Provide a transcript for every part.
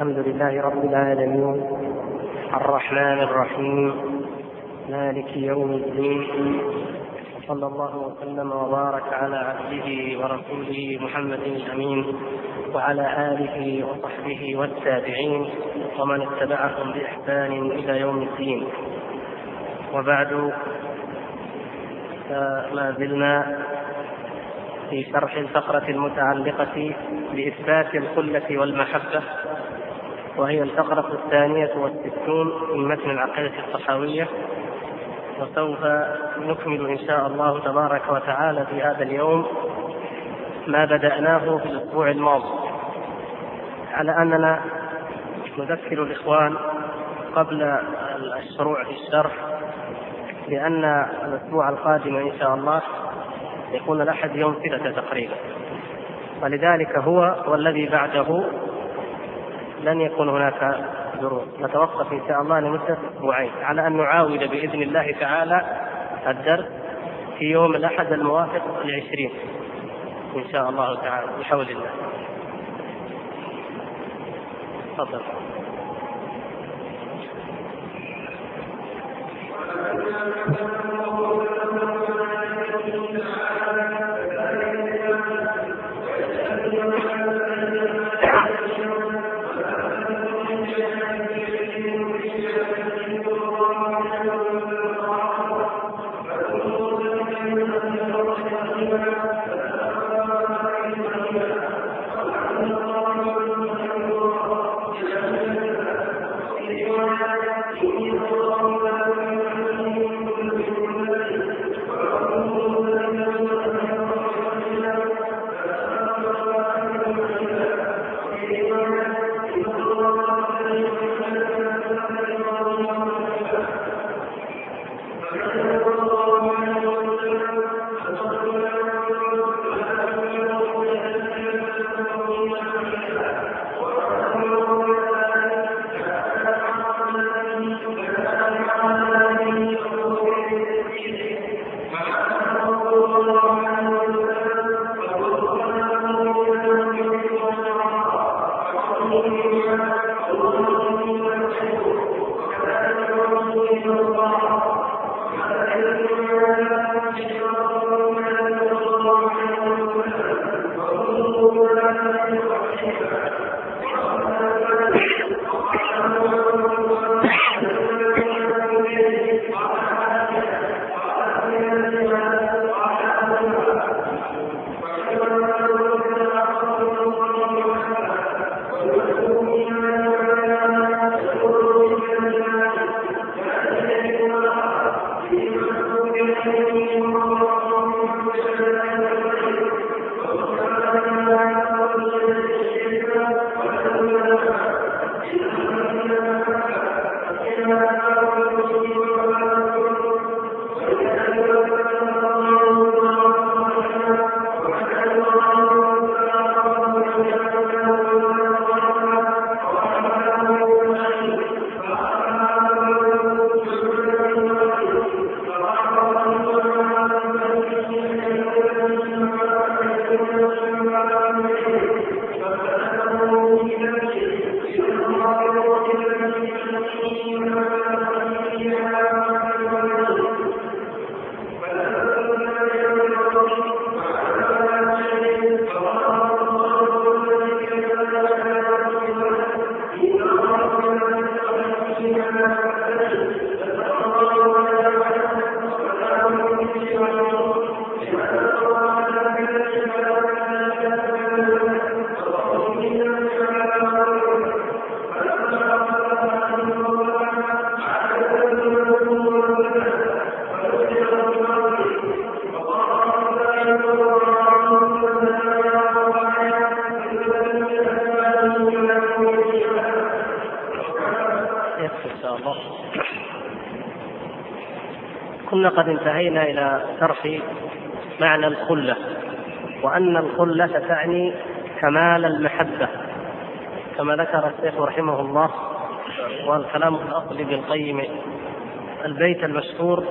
الحمد لله رب العالمين الرحمن الرحيم مالك يوم الدين، صلى الله وسلم وبارك على عبده ورسوله محمد الأمين وعلى آله وصحبه والتابعين ومن اتبعهم بإحسان إلى يوم الدين. وبعد، ما زلنا في شرح الفقرة المتعلقة بإثبات الخلة والمحبة، وهي الفقرة 62 من متن العقيدة الطحاوية، وسوف نكمل إن شاء الله تبارك وتعالى في هذا اليوم ما بدأناه في الأسبوع الماضي، على أننا نذكر الإخوان قبل الشروع في الشرح لأن الأسبوع القادم إن شاء الله يكون الأحد يوم 6 تقريبا، ولذلك هو والذي بعده لن يكون هناك دروس، نتوقف إن شاء الله لمدة أسبوعين على أن نعاود بإذن الله تعالى الدرس في يوم الأحد الموافق 20 إن شاء الله تعالى بحول الله. تفضل. كنا قد انتهينا إلى شرح معنى الخلة، وأن الخلة تعني كمال المحبة كما ذكر الشيخ رحمه الله، والكلام الأصل بالقيم البيت المشهور: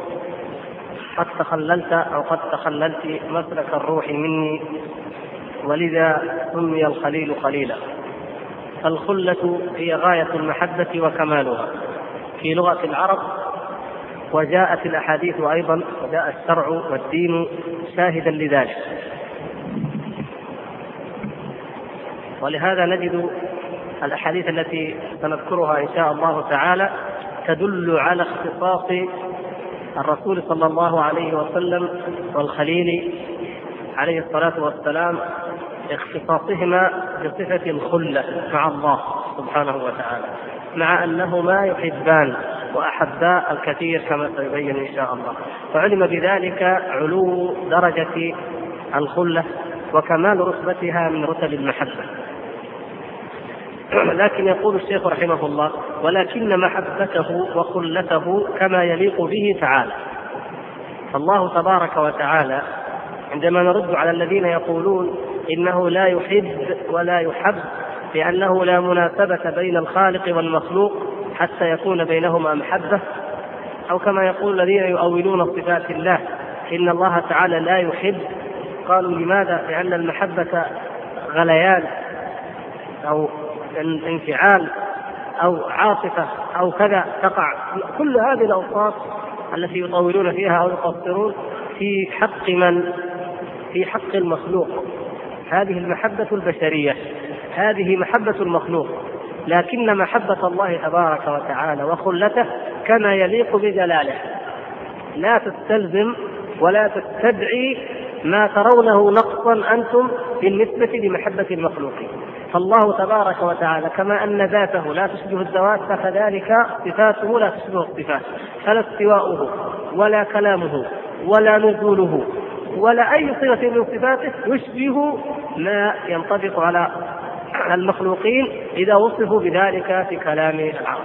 قد تخللت أو قد تخللت مسلك الروح مني ولذا سمي الخليل خليلا. الخلة هي غاية المحبة وكمالها في لغة العرب، وجاءت الأحاديث أيضا، وجاء الشرع والدين شاهدا لذلك. ولهذا نجد الأحاديث التي سنذكرها إن شاء الله تعالى تدل على اختصاص الرسول صلى الله عليه وسلم والخليل عليه الصلاة والسلام، اختصاصهما بصفة الخلة مع الله سبحانه وتعالى، مع أنهما يحبان وأحبا الكثير كما سيبين إن شاء الله. فعلم بذلك علو درجة الخلة وكمال رتبتها من رتب المحبة. لكن يقول الشيخ رحمه الله: ولكن محبته وخلته كما يليق به تعالى. الله تبارك وتعالى عندما نرد على الذين يقولون إنه لا يحب ولا يحب لأنه لا مناسبة بين الخالق والمخلوق حتى يكون بينهما محبة، أو كما يقول الذين يؤولون صفات الله إن الله تعالى لا يحب، قالوا لماذا؟ لأن المحبة غليان أو انفعال أو عاطفة أو كذا تقع. كل هذه الأوصاف التي يطولون فيها أو يقصرون في حق من؟ في حق المخلوق. هذه المحبة البشرية، هذه محبة المخلوق. لكن محبة الله تبارك وتعالى وخلته كما يليق بجلاله، لا تستلزم ولا تستدعي ما ترونه نقصا أنتم بالنسبة لمحبة المخلوقين. فالله تبارك وتعالى كما أن ذاته لا تشبه الذوات فكذلك صفاته لا تشبه الصفات، فلا استواؤه ولا كلامه ولا نزوله ولا أي صفة من صفاته يشبه ما ينطبق على المخلوقين إذا وصفوا بذلك في كلام العرب.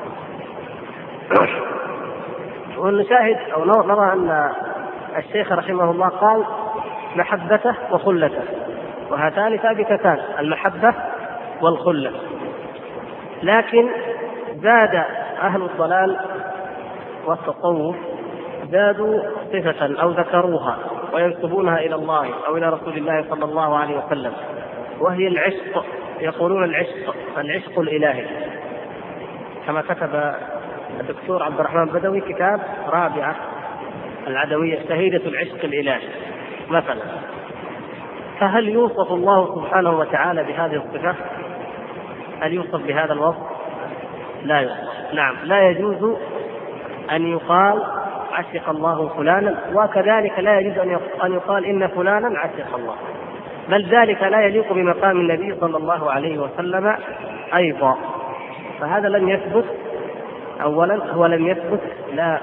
ونشاهد أو نرى أن الشيخ رحمه الله قال محبته وخلته، وهاتان ثابتتان، المحبة والخلة. لكن زاد أهل الضلال والتصوف زادوا صفة أو ذكروها وينسبونها إلى الله أو إلى رسول الله صلى الله عليه وسلم، وهي العشق. يقولون العشق الإلهي، كما كتب الدكتور عبد الرحمن بدوي كتاب رابعة العدوية شهيدة العشق الإلهي مثلا. فهل يوصف الله سبحانه وتعالى بهذه الصفة؟ هل يوصف بهذا الوصف؟ لا يوصف. نعم، لا يجوز أن يقال عشق الله فلانا، وكذلك لا يجوز أن يقال إن فلانا عشق الله، بل ذلك لا يليق بمقام النبي صلى الله عليه وسلم أيضا. فهذا لم يثبت. أولا هو لم يثبت لا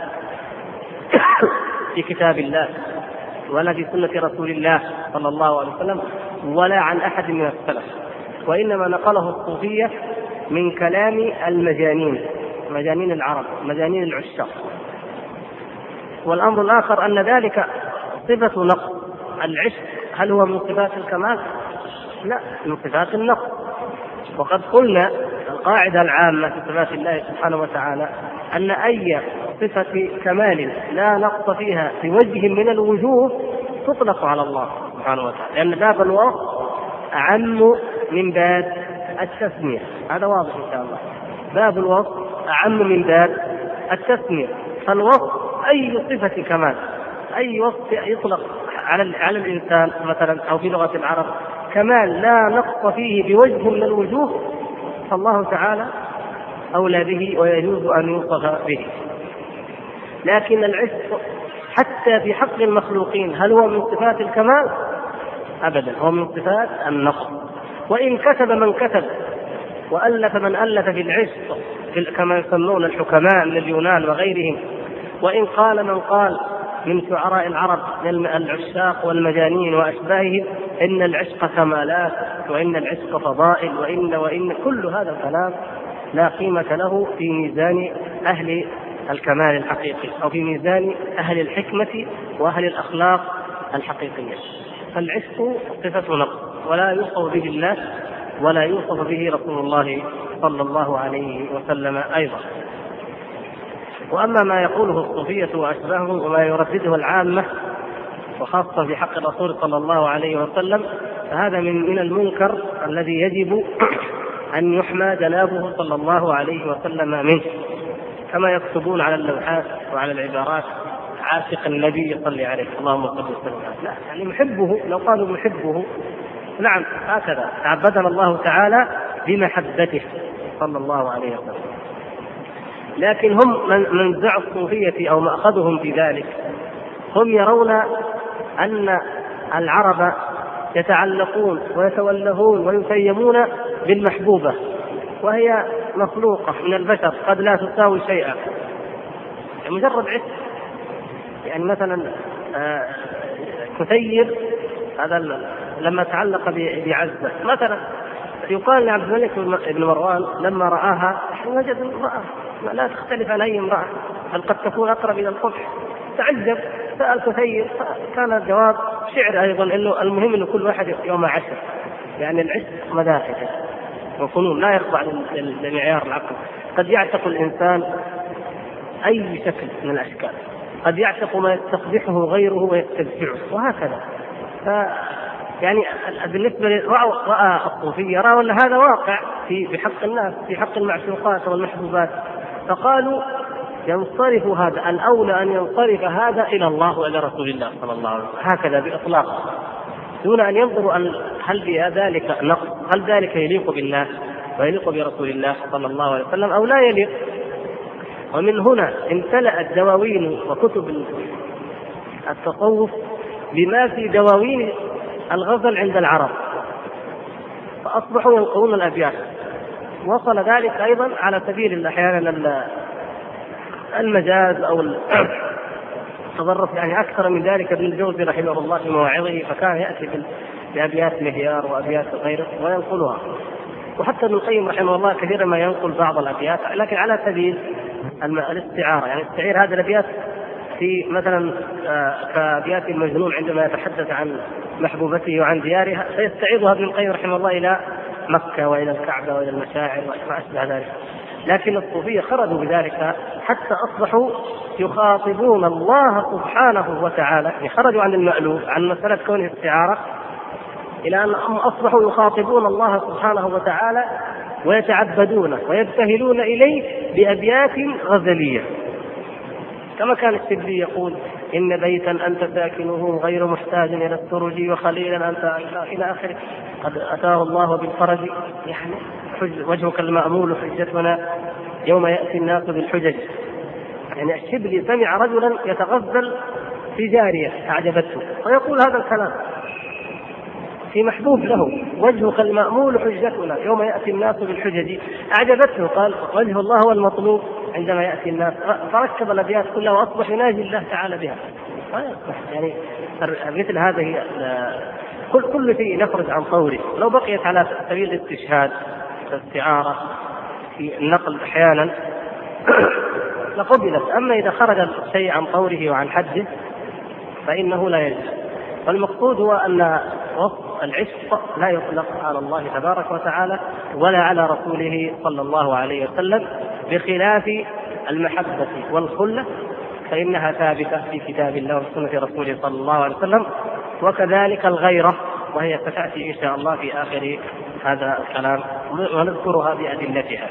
في كتاب الله ولا في سنة رسول الله صلى الله عليه وسلم ولا عن أحد من السلف، وإنما نقله الصوفية من كلام المجانين، مجانين العرب، مجانين العشاق. والأمر الآخر أن ذلك صفة نقص. العشق هل هو من صفات الكمال؟ لا، من صفات النقص. وقد قلنا القاعدة العامة في صفات الله سبحانه وتعالى أن أي صفة كمال لا نقص فيها في وجه من الوجوه تطلق على الله سبحانه وتعالى، لأن باب الوصف أعم من باب التسمية. هذا واضح إن شاء الله. باب الوصف أعم من باب التسمية. فالوصف أي صفة كمال، أي وصف يطلق على الإنسان مثلا أو في لغة العرب كمال لا نقص فيه بوجه من الوجوه، فالله تعالى أولى به ويجوز أن يوصف به. لكن العشق حتى في حق المخلوقين هل هو من صفات الكمال؟ أبدا، هو من صفات النقص. وإن كتب من كتب وألف من ألف في العشق كما يسمون الحكماء من اليونان وغيرهم، وإن قال من قال من شعراء العرب من العشاق والمجانين وأشباههم إن العشق كمالات وإن العشق فضائل وإن كل هذا الكلام لا قيمة له في ميزان أهل الكمال الحقيقي أو في ميزان أهل الحكمة وأهل الأخلاق الحقيقية. فالعشق صفة نقص ولا يوصف به الله ولا يوصف به رسول الله صلى الله عليه وسلم أيضا. وأما ما يقوله الصوفية وأشباههم وما يردده العامة وخاصة في حق الرسول صلى الله عليه وسلم فهذا من المنكر الذي يجب أن يحمى جنابه صلى الله عليه وسلم منه، كما يكتبون على اللوحات وعلى العبارات عاشق النبي صلى عليه اللهم صل وسلم. لا، يعني محبه، لو قالوا محبه نعم هكذا تعبدنا الله تعالى بمحبته صلى الله عليه وسلم. لكن هم من زعم الصوفية أو مأخذهم في ذلك، هم يرون أن العرب يتعلقون ويتولهون ويتيمون بالمحبوبة، وهي مخلوقة من البشر قد لا تساوي شيئا، يعني مجرد عشق. يعني مثلا كثير هذا لما تعلق بعزة مثلا، يقال لعبد الملك بن مروان لما رآها وجد امرأة لا تختلف عن أي امرأة، بل قد تكون أقرب إلى القبح، تعجب، سأل كثير، كان الجواب شعر أيضا، إنه المهم إنه كل واحد يوم عشر، يعني العشق مداخل وفنون لا يخضع لمعيار العقل. قد يعتق الإنسان أي شكل من الأشكال، قد يعتق ما يستقبحه غيره ويستدفعه، وهكذا. يعني بالنسبة رأى الصوفية رأوا أن هذا واقع في حق الناس، في حق المعشوقات والمحبوبات، فقالوا ينصرف هذا، الأولى أن ينصرف هذا إلى الله وإلى رسول الله صلى الله عليه وسلم، هكذا بإطلاق، دون أن ينظروا هل ذلك نقص، هل ذلك يليق بالله ويليق برسول الله صلى الله عليه وسلم أو لا يليق. ومن هنا امتلأت دواوين وكتب التصوف بما في دواوين الغزل عند العرب، فأصبحوا ينقلون الأبيات. وصل ذلك أيضا على سبيل أحيانا المجاز أو التظرف، يعني أكثر من ذلك ابن الجوزي رحمه الله في مواعظه، فكان يأتي بأبيات مهيار وأبيات غيره وينقلها. وحتى ابن القيم رحمه الله كثيرا ما ينقل بعض الأبيات، لكن على سبيل الاستعارة، يعني استعير هذه الأبيات في مثلا كأبيات المجنون عندما يتحدث عن محبوبته وعن ديارها، فيستعيرها ابن القيم رحمه الله إلى مكة وإلى الكعبة وإلى المشاعر وما أشبه ذلك. لكن الصوفية خرجوا بذلك حتى أصبحوا يخاطبون الله سبحانه وتعالى، يعني خرجوا عن المألوف، عن مسألة كونه استعارة، إلى أن أصبحوا يخاطبون الله سبحانه وتعالى ويتعبدونه ويبتهلون إليه بأبيات غزلية، كما كان الشبلي يقول: إن بيتا أنت ساكنه غير محتاج إلى السرج، وخليلا أنت إلى آخره، قد أتاه الله بالفرج، يعني وجهك المأمول حجتنا يوم يأتي الناس بالحجج. يعني الشبلي سمع رجلا يتغزل في جارية أعجبته ويقول هذا الكلام في محبوب له: وجهك المأمول حجتنا يوم يأتي الناس بالحجج، أعجبته، قال وجه الله هو المطلوب عندما يأتي الناس، فركب الأبيات كلها وأصبح يناجي الله تعالى بها. يعني مثل هذه كل شيء نخرج عن طوره، لو بقيت على سبيل الاستشهاد والاستعارة في النقل أحيانا لقبلت، أما إذا خرج الشيء عن طوره وعن حده فإنه لا يجوز. والمقصود هو أن وصف العشق لا يطلق على الله تبارك وتعالى ولا على رسوله صلى الله عليه وسلم، بخلاف المحبة والخلة فإنها ثابتة في كتاب الله وسنة رسوله صلى الله عليه وسلم، وكذلك الغيرة، وهي ستأتي إن شاء الله في آخر هذا الكلام ونذكرها بأدلتها.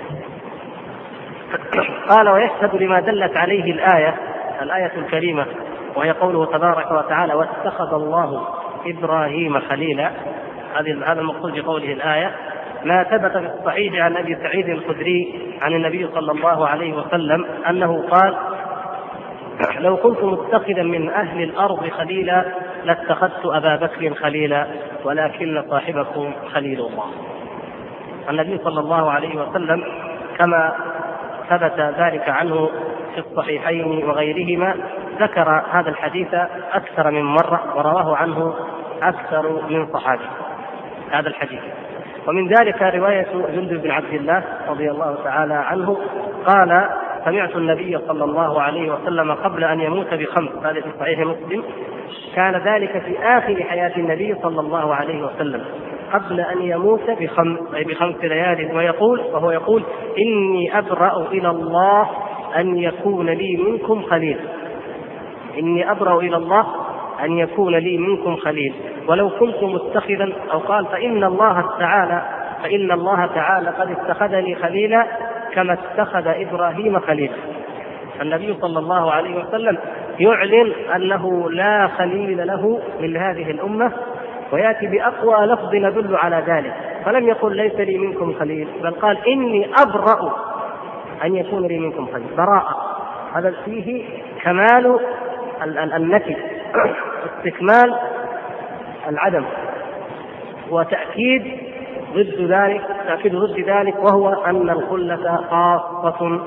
قال: ويشهد لما دلت عليه الآية الكريمة، وهي قوله تبارك وتعالى: واتخذ الله إبراهيم خليلا. هذا المقصود بقوله الآية ما ثبت في الصحيح عن أبي سعيد الخدري عن النبي صلى الله عليه وسلم أنه قال: لو كنت متخذا من أهل الأرض خليلا لاتخذت أبا بكر خليلا ولكن صاحبكم خليل الله. النبي صلى الله عليه وسلم كما ثبت ذلك عنه في الصحيحين وغيرهما ذكر هذا الحديث أكثر من مرة، ورواه عنه أكثر من صحابي هذا الحديث. ومن ذلك رواية جندب بن عبد الله رضي الله تعالى عنه قال: سمعت النبي صلى الله عليه وسلم قبل أن يموت ب5، هذا في صحيح مسلم، كان ذلك في آخر حياة النبي صلى الله عليه وسلم قبل أن يموت ب5، أي ب5 ليال، وهو يقول: إني أبرأ إلى الله أن يكون لي منكم خليل، إني أبرأ إلى الله أن يكون لي منكم خليل، ولو كنت متخذا، أو قال: فإن الله تعالى فإن الله تعالى قد اتخذني خليلا كما اتخذ إبراهيم خليلا. النبي صلى الله عليه وسلم يعلن أنه لا خليل له من هذه الأمة، ويأتي بأقوى لفظ يدل على ذلك، فلم يقل ليس لي منكم خليل، بل قال إني أبرأ أن يكون لي منكم خليل. براءة، هذا فيه كمال النفي، استكمال العدم، وتأكيد ضد ذلك، وهو أن الخلة خاصة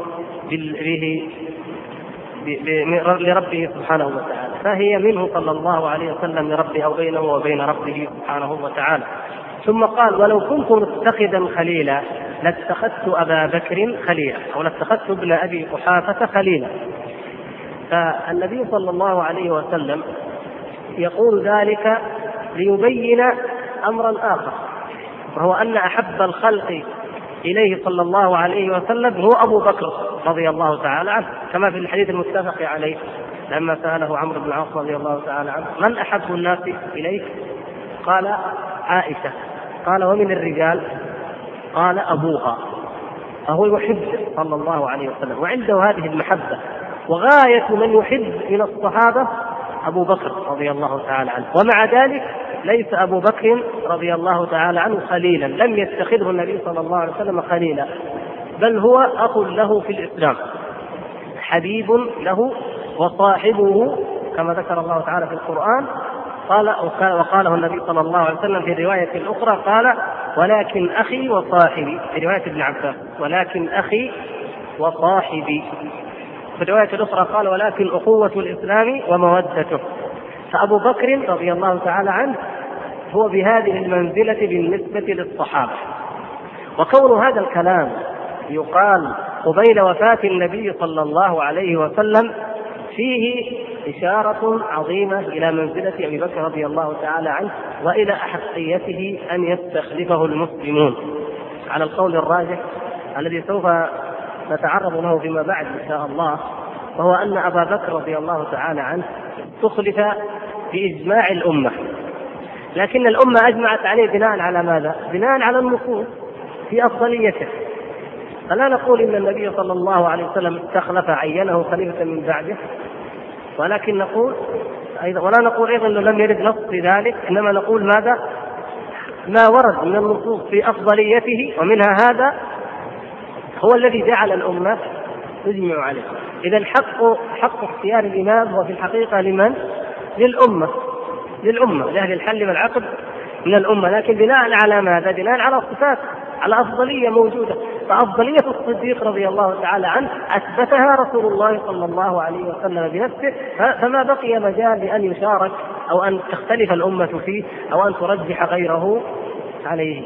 لربه سبحانه وتعالى، فهي منه صلى الله عليه وسلم لربه أو بينه وبين ربه سبحانه وتعالى. ثم قال ولو كنت متخذا خليلا لاتخذت أبا بكر خليلا، أو لاتخذت ابن أبي قحافة خليلا. فالنبي صلى الله عليه وسلم يقول ذلك ليبين أمرا آخر، وهو أن أحب الخلق إليه صلى الله عليه وسلم هو أبو بكر رضي الله تعالى عنه، كما في الحديث المتفق عليه لما سأله عمرو بن العاص رضي الله تعالى عنه من أحب الناس إليك؟ قال عائشة. قال ومن الرجال؟ قال أبوها. فهو يحب صلى الله عليه وسلم، وعنده هذه المحبة. وغاية من يحب من الصحابة أبو بكر رضي الله تعالى عنه، ومع ذلك ليس أبو بكر رضي الله تعالى عنه خليلا، لم يتخذه النبي صلى الله عليه وسلم خليلا، بل هو أخ له في الإسلام، حبيب له وصاحبه، كما ذكر الله تعالى في القرآن. وقاله النبي صلى الله عليه وسلم في الرواية الأخرى، قال ولكن أخي وصاحبي، في رواية ابن عباس ولكن أخي وصاحبي، في الرواية الأخرى قال ولكن أخوة الإسلام ومودته. فأبو بكر رضي الله تعالى عنه هو بهذه المنزلة بالنسبة للصحابة. وكون هذا الكلام يقال قبيل وفاة النبي صلى الله عليه وسلم فيه إشارة عظيمة إلى منزلة أبي بكر رضي الله تعالى عنه، وإلى أحقيته أن يستخلفه المسلمون على القول الراجح الذي سوف نتعرض له فيما بعد إن شاء الله، وهو أن أبا بكر رضي الله تعالى عنه استخلف بإجماع الأمة، لكن الأمة أجمعت عليه بناء على ماذا؟ بناء على النصوص في أفضليته. فلا نقول إن النبي صلى الله عليه وسلم استخلف عينه خليفة من بعده، ولكن نقول أيضا، ولا نقول أيضا أنه لم يرد نص في ذلك، إنما نقول ماذا؟ ما ورد من النصوص في أفضليته، ومنها هذا هو الذي جعل الأمة تجمع عليه. إذا حق اختيار الإمام هو في الحقيقة لمن؟ للأمة لأهل الحل والعقد من الأمة، لكن بناء على ماذا؟ بناء على صفات، على أفضلية موجودة. فأفضلية الصديق رضي الله تعالى عنه أثبتها رسول الله صلى الله عليه وسلم بنفسه، فما بقي مجال لأن يشارك أو أن تختلف الأمة فيه أو أن ترجح غيره عليه.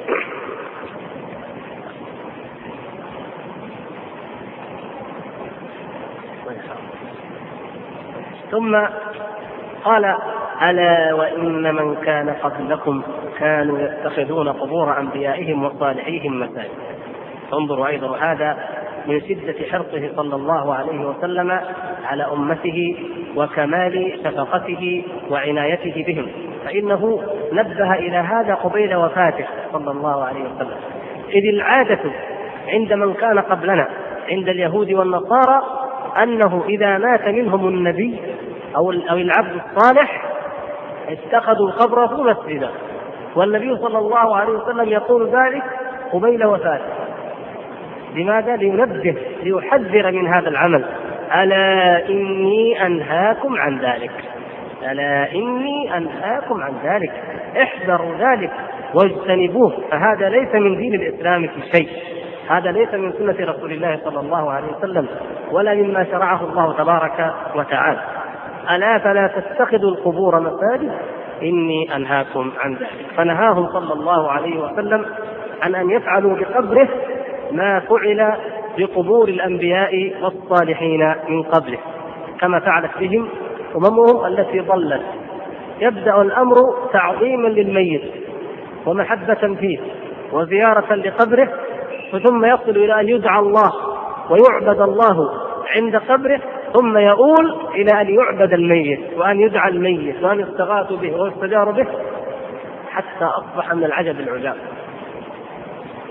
ثم قال ألا وإن من كان قبلكم كانوا يتخذون قبور أنبيائهم وصالحيهم مساجد. انظروا أيضا هذا من شدة حرصه صلى الله عليه وسلم على أمته وكمال شفقته وعنايته بهم، فإنه نبه إلى هذا قبيل وفاته صلى الله عليه وسلم. إذ العادة عند من كان قبلنا عند اليهود والنصارى أنه إذا مات منهم النبي أو العبد الصالح اتخذوا قبره مسجدا، والنبي صلى الله عليه وسلم يقول ذلك قبيل وفاته. لماذا؟ لينبه، ليحذر من هذا العمل. ألا إني أنهاكم عن ذلك، ألا إني أنهاكم عن ذلك، احذروا ذلك واجتنبوه، فهذا ليس من دين الإسلام في شيء، هذا ليس من سنة رسول الله صلى الله عليه وسلم ولا مما شرعه الله تبارك وتعالى. ألا فلا تتخذوا القبور مساجد إني أنهاكم عن ذلك. فنهاهم صلى الله عليه وسلم عن أن يفعلوا بقبره ما فعل بقبور الأنبياء والصالحين من قبله، كما فعلت بهم أممهم التي ضلت. يبدأ الأمر تعظيما للميت ومحبة فيه وزيارة لقبره، ثم يصل إلى أن يدعى الله ويعبد الله عند قبره، ثم يؤول إلى أن يعبد الميت وأن يدعى الميت وأن يستغاث به ويستجار به، حتى أصبح من العجب العجاب.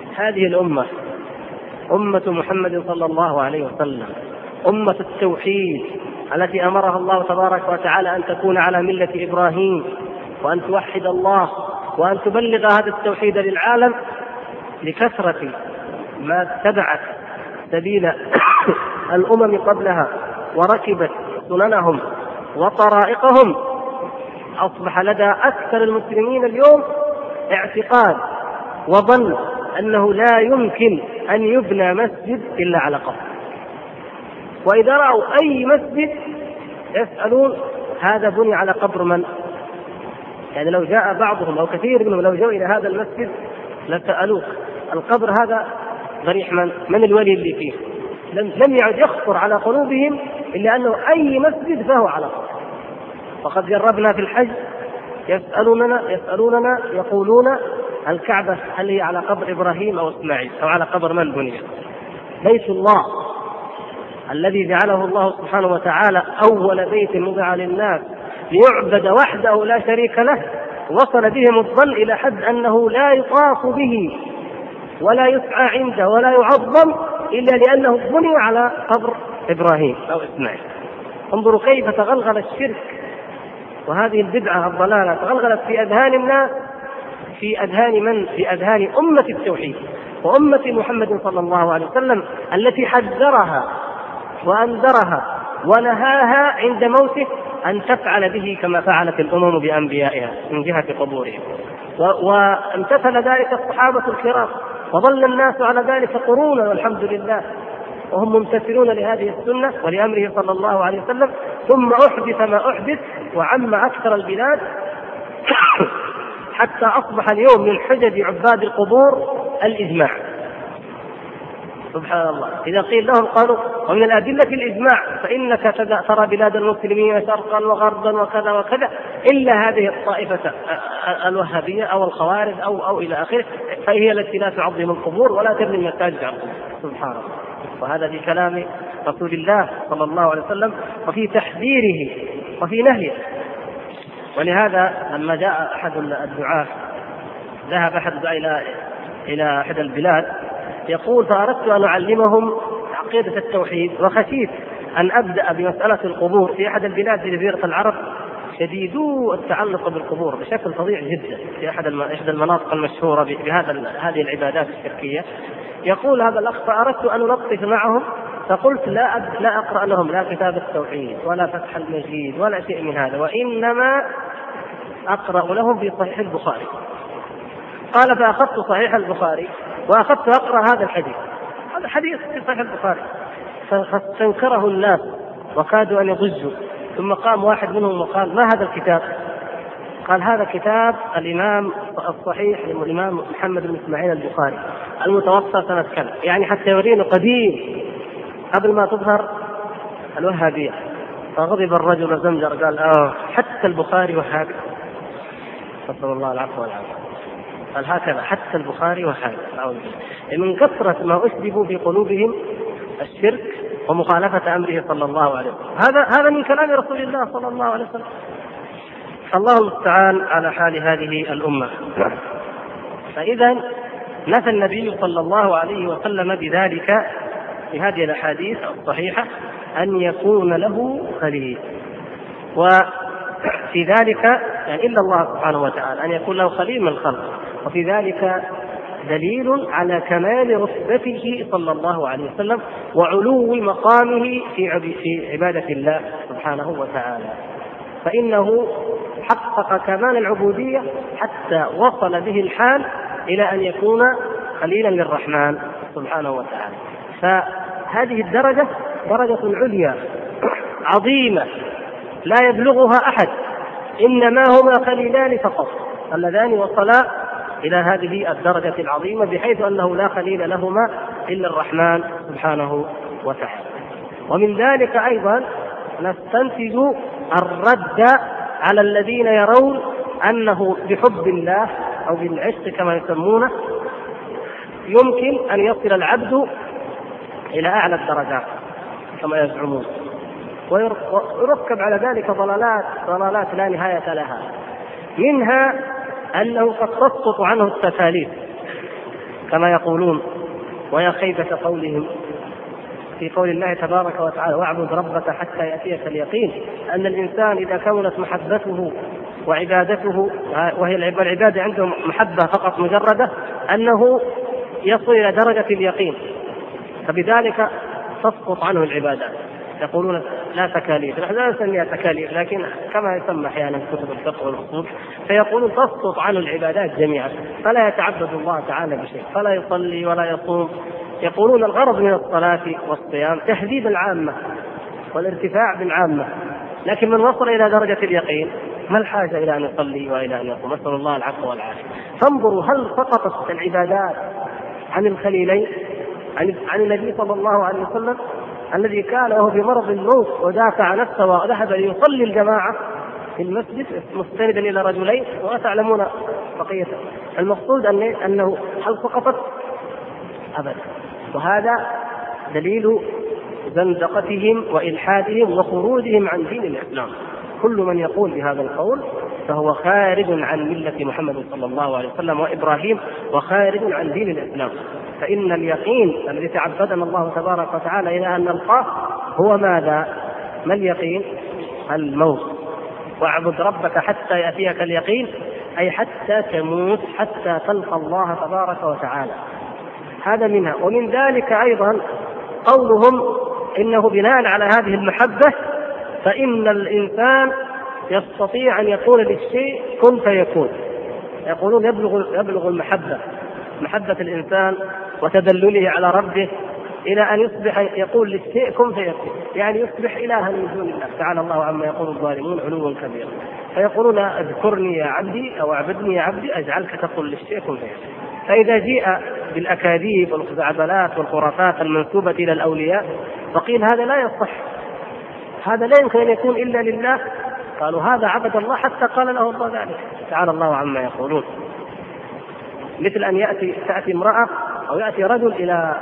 هذه الأمة أمة محمد صلى الله عليه وسلم، أمة التوحيد التي أمرها الله تبارك وتعالى أن تكون على ملة إبراهيم، وأن توحد الله وأن تبلغ هذا التوحيد للعالم، لكثرة ما اتبعت سبيل الأمم قبلها وركبت سننهم وطرائقهم، أصبح لدى أكثر المسلمين اليوم اعتقاد وظن أنه لا يمكن أن يبنى مسجد إلا على قبر. وإذا رأوا أي مسجد يسألون هذا بني على قبر من؟ يعني لو جاء بعضهم أو كثير منهم لو جاءوا إلى هذا المسجد لسألوك القبر هذا ضريح من الولي اللي فيه؟ لم يعد يخطر على قلوبهم إلا أنه أي مسجد فهو على قبر. وقد جربنا في الحج يسألوننا يقولون الكعبة هل هي على قبر إبراهيم أو إسماعيل أو على قبر من بني؟ بيت الله الذي جعله الله سبحانه وتعالى أول بيت وضع للناس ليعبد وحده لا شريك له، وصل بهم الظن إلى حد أنه لا يطاف به ولا يسعى عنده ولا يعظم إلا لأنه بني على قبر إبراهيم أو إسماعيل. انظروا كيف تغلغل الشرك وهذه البدعة الضلالة تغلغلت في أذهان الناس، في أذهان من؟ في أذهان أمة التوحيد وأمة محمد صلى الله عليه وسلم التي حذرها وأنذرها ونهاها عند موته أن تفعل به كما فعلت الأمم بأنبيائها من جهة قبورهم. وامتثل ذلك الصحابة الكرام وظل الناس على ذلك قرونا والحمد لله، وهم ممتثلون لهذه السنة ولأمره صلى الله عليه وسلم. ثم أحدث ما أحدث وعم أكثر البلاد حتى أصبح اليوم من حجج عباد القبور الإجماع. سبحان الله، إذا قيل لهم قالوا ومن الأدلة الإجماع فإنك ترى بلاد المسلمين شرقا وغربا وكذا وكذا إلا هذه الطائفة الوهابية أو الخوارج أو إلى آخره، فهي التي لا تعظم القبور ولا تبني المساجد على القبور. سبحان الله. وهذا في كلام رسول الله صلى الله عليه وسلم وفي تحذيره وفي نهيه. ولهذا لما جاء أحد الدعاة ذهب أحد إلى أحد البلاد يقول فأردت أن أعلمهم عقيدة التوحيد وخشيت أن أبدأ بمسألة القبور في أحد البلاد في جزيرة العرب شديدو التعلق بالقبور بشكل فظيع جدا في إحدى المناطق المشهورة هذه العبادات الشركية. يقول هذا الأخ فأردت أن ألطف معهم فقلت لا أقرأ لهم لا كتاب التوحيد ولا فتح المجيد ولا شيء من هذا، وإنما أقرأ لهم في صحيح البخاري. قال فأخذت صحيح البخاري وأخذت أقرأ هذا الحديث، هذا حديث في صحيح البخاري، فاستنكره الناس وكادوا أن يضجوا. ثم قام واحد منهم وقال ما هذا الكتاب؟ قال هذا كتاب الإمام الصحيح للإمام محمد بن إسماعيل البخاري المتوفى سنة كذا، يعني حتى يورينه قديم قبل ما تظهر الوهابية. فغضب الرجل وزمجر قال حتى البخاري وهابي، نسأل الله العفو والعافية. قال هكذا حتى البخاري وهابي، من كثرة ما أشربوا في قلوبهم الشرك ومخالفة أمره صلى الله عليه وسلم. هذا من كلام رسول الله صلى الله عليه وسلم. الله المستعان على حال هذه الأمة. فإذا نفى النبي صلى الله عليه وسلم بذلك في هذه الأحاديث الصحيحة أن يكون له خليل، وفي ذلك يعني إلا الله سبحانه وتعالى أن يكون له خليل من الخلق، وفي ذلك دليل على كمال رتبته صلى الله عليه وسلم وعلو مقامه في عبادة الله سبحانه وتعالى. فإنه حقق كمال العبودية حتى وصل به الحال إلى أن يكون خليلا للرحمن سبحانه وتعالى. فهذه الدرجة درجة عليا عظيمة لا يبلغها أحد، إنما هما خليلان فقط اللذان وصلا إلى هذه الدرجة العظيمة بحيث أنه لا خليل لهما إلا الرحمن سبحانه وتعالى. ومن ذلك أيضا نستنتج الرد على الذين يرون أنه بحب الله أو بالعشق كما يسمونه يمكن أن يصل العبد إلى أعلى الدرجات كما يزعمون، ويركب على ذلك ضلالات لا نهاية لها. منها أنه قد تسقط عنه التكاليف كما يقولون. ويا خيبة قولهم في قول الله تبارك وتعالى واعبد ربك حتى يأتيك اليقين، أن الإنسان إذا كونت محبته وعبادته، وهي العبادة عندهم محبة فقط مجردة، أنه يصل إلى درجة اليقين، فبذلك تسقط عنه العبادات. يقولون لا تكاليف، نحن لا نسميها تكاليف لكن كما يسمى أحيانا كتب الفقه والأصول، فيقولون تسقط عنه العبادات جميعا، فلا يتعبد الله تعالى بشيء، فلا يصلي ولا يصوم. يقولون الغرض من الصلاة والصيام تهذيب العامة والارتفاع بالعامة، لكن من وصل إلى درجة اليقين ما الحاجة إلى أن يصلي وإلى أن يصوم؟ نسأل الله العفو والعافية. فانظروا هل سقطت العبادات عن الخليلين، عن النبي صلى الله عليه وسلم الذي كان وهو في مرض الموت ودافع نفسه وذهب ليصلي الجماعة في المسجد مستندا إلى رجلين، وتعلمون بقية المقصود أنه هل سقطت؟ أبدا. وهذا دليل زندقتهم وإلحادهم وخروجهم عن دين الإسلام. كل من يقول بهذا القول فهو خارج عن ملة محمد صلى الله عليه وسلم وإبراهيم، وخارج عن دين الإسلام. فإن اليقين الذي تعبدنا الله تبارك وتعالى إلى أن نلقاه هو ماذا؟ ما اليقين؟ الموت. واعبد ربك حتى يأتيك اليقين، أي حتى تموت، حتى تلقى الله تبارك وتعالى. هذا منها. ومن ذلك أيضا قولهم إنه بناء على هذه المحبة فإن الإنسان يستطيع أن يقول للشيء كن فيكون. يقولون يبلغ المحبة، محبة الإنسان وتدلله على ربه إلى أن يصبح يقول للشيء كن فيكون، يعني يصبح إلها من دون الله تعالى الله عما يقول الظالمون علوا كبيرا. فيقولون اذكرني يا عبدي أو اعبدني يا عبدي أجعلك تقول للشيء كن فيكون. فإذا جيء بالأكاذيب والخزعبلات والخرافات المنسوبة إلى الأولياء فقيل هذا لا يصح، هذا لا يمكن أن يكون إلا لله، قالوا هذا عبد الله حتى قال له الله ذلك تعالى الله عما يقولون. مثل أن تأتي امرأة أو يأتي رجل إلى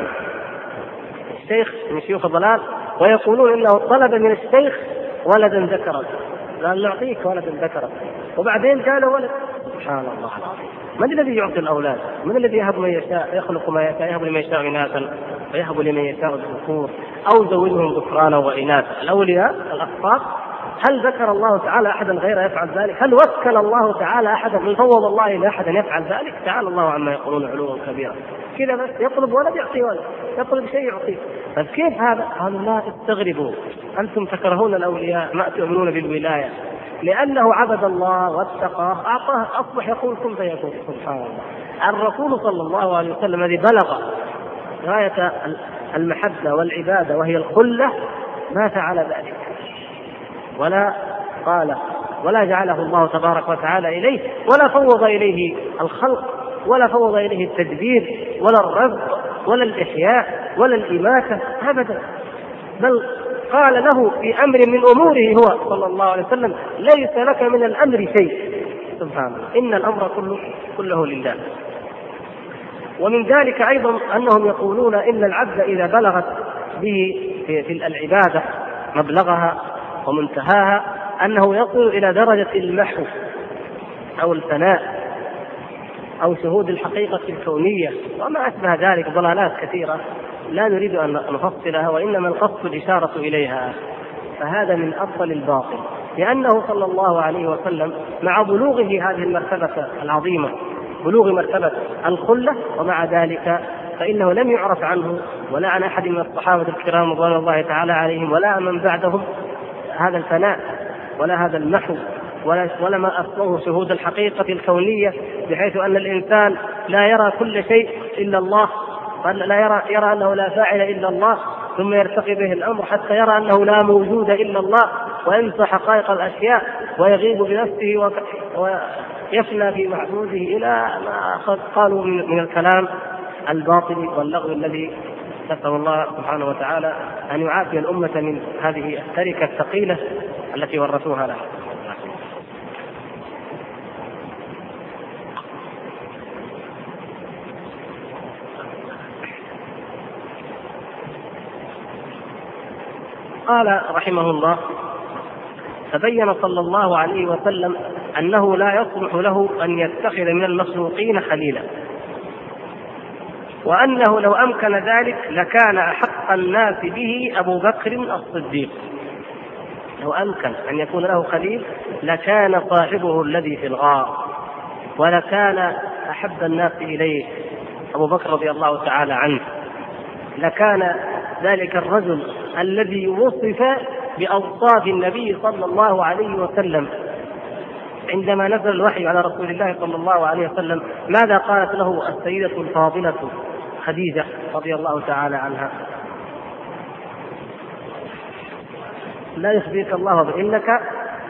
الشيخ من شيوخ الضلال ويقولون إنه طلب من الشيخ ولدا ذكرا، قال نعطيك ولدا ذكرا، وبعدين جاء له ولد. سبحان الله، من الذي يعطي الأولاد؟ من الذي يهب من يشاء، يخلق ما يشاء، يهب لمن يشاء إناثا ويهب لمن يشاء الذكور أو زوجهم ذكرانا وإناثا. الأولياء الأخطار، هل ذكر الله تعالى أحدا غير يفعل ذلك؟ هل وكل الله تعالى أحدا من فوض الله إلى أحد يفعل ذلك؟ تعالى الله عما يقولون علوا كبيرا. كذا بس يطلب ولد يعطي ولد، يطلب شيء يعطيه. فكيف هذا؟ قالوا لا تستغربوا، أنتم تكرهون الأولياء ما تؤمنون بالولاية، لأنه عبد الله واتقاه أعطاه أصبح يقول كن فيكون. سبحان الله. الرسول صلى الله عليه وسلم الذي بلغ غاية المحبة والعبادة وهي الخلة ما فعل ذلك ولا قال ولا جعله الله تبارك وتعالى إليه، ولا فوض إليه الخلق، ولا فوض إليه التدبير ولا الرزق ولا الإحياء ولا الإماتة أبدا، بل قال له في أمر من أموره هو صلى الله عليه وسلم ليس لك من الأمر شيء. سبحانه، إن الأمر كله لله. ومن ذلك أيضا أنهم يقولون إن العبد إذا بلغت به في العبادة مبلغها ومنتهاها أنه يصل إلى درجة المحو أو الفناء أو شهود الحقيقة الكونية وما أشبه ذلك، ضلالات كثيرة لا نريد أن نفصلها، وإنما القصد الإشارة إليها. فهذا من أفضل الباطل، لأنه صلى الله عليه وسلم مع بلوغه هذه المرتبة العظيمة، بلوغ مرتبة الخلة، ومع ذلك فإنه لم يعرف عنه ولا عن أحد من الصحابة الكرام رضوان الله تعالى عليهم ولا من بعدهم هذا الفناء ولا هذا المحو ولا ما أصله شهود الحقيقة الكونية، بحيث أن الإنسان لا يرى كل شيء إلا الله، لا يرى أنه لا فاعل إلا الله، ثم يرتقي به الأمر حتى يرى أنه لا موجود إلا الله وينسى حقائق الأشياء ويغيب بنفسه ويفنى في معبوده إلى ما قالوا من الكلام الباطل واللغو الذي نسأل الله سبحانه وتعالى أن يعافي الأمة من هذه التركة الثقيلة التي ورثوها لها. قال رحمه الله: تبين صلى الله عليه وسلم أنه لا يصلح له أن يتخذ من المخلوقين خليلا. وأنه لو أمكن ذلك لكان أحق الناس به أبو بكر الصديق. لو أمكن أن يكون له خليل لكان صاحبه الذي في الغار، ولكان أحب الناس إليه أبو بكر رضي الله تعالى عنه، لكان ذلك الرجل الذي وصف بأوصاف النبي صلى الله عليه وسلم عندما نزل الوحي على رسول الله صلى الله عليه وسلم. ماذا قالت له السيدة الفاضلة خديجة رضي الله تعالى عنها؟ لا يخزيك الله بإنك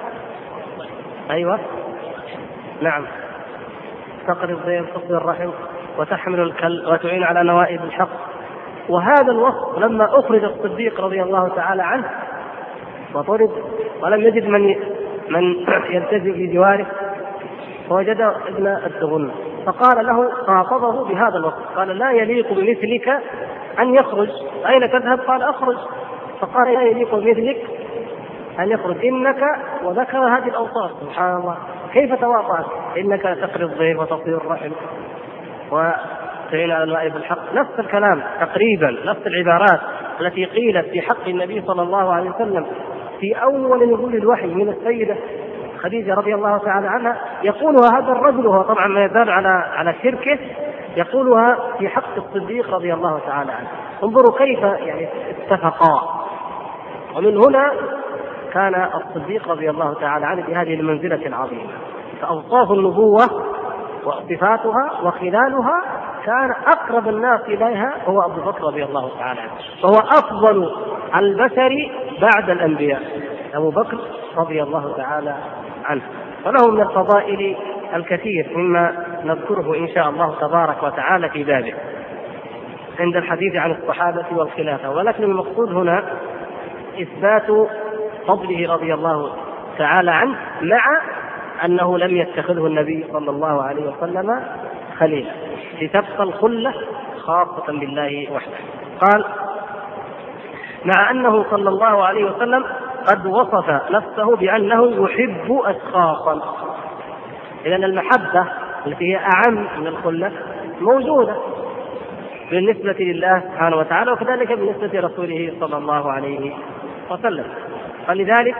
أيوة نعم تقري الضيف تصل الرحم وتحمل الكل وتعين على نوائب الحق. وهذا الوصف لما أخرج الصديق رضي الله تعالى عنه وطرد ولم يجد من يلتزم في جواره، فوجد ابن الدغن فقال له، خاطبه بهذا الوصف، قال: لا يليق بمثلك أن يخرج. أين تذهب؟ قال: أخرج. فقال: لا يليق بمثلك أن يخرج إنك، وذكر هذه الأوصاف. سبحان الله، كيف تواطأت؟ إنك تقري الضيف وتصل الرحم وتعين على نوائب الحق. نفس الكلام تقريبا، نفس العبارات التي قيلت في حق النبي صلى الله عليه وسلم في أول نزول الوحي من السيدة خديجة رضي الله تعالى عنها، يقولها هذا الرجل وهو طبعا ما يزال على شركه، يقولها في حق الصديق رضي الله تعالى عنه. انظروا كيف يعني اتفقا. ومن هنا كان الصديق رضي الله تعالى عنه بهذه المنزلة العظيمة. فأوصاف النبوة وصفاتها وخلالها كان أقرب الناس إليها هو أبو بكر رضي الله تعالى عنه، وهو أفضل البشر بعد الأنبياء أبو بكر رضي الله تعالى عنه. وله من الفضائل الكثير مما نذكره إن شاء الله تبارك وتعالى في بابه عند الحديث عن الصحابة والخلافة. ولكن المقصود هنا إثبات فضله رضي الله تعالى عنه، مع أنه لم يتخذه النبي صلى الله عليه وسلم خليلا، لتبقى الخلة خاصة بالله وحده. قال: مع أنه صلى الله عليه وسلم قد وصف نفسه بأنه يحب أشخاصا. إذن المحبة التي هي أعم من الخلة موجودة بالنسبة لله سبحانه وتعالى، وكذلك بالنسبة لرسوله صلى الله عليه وسلم. فلذلك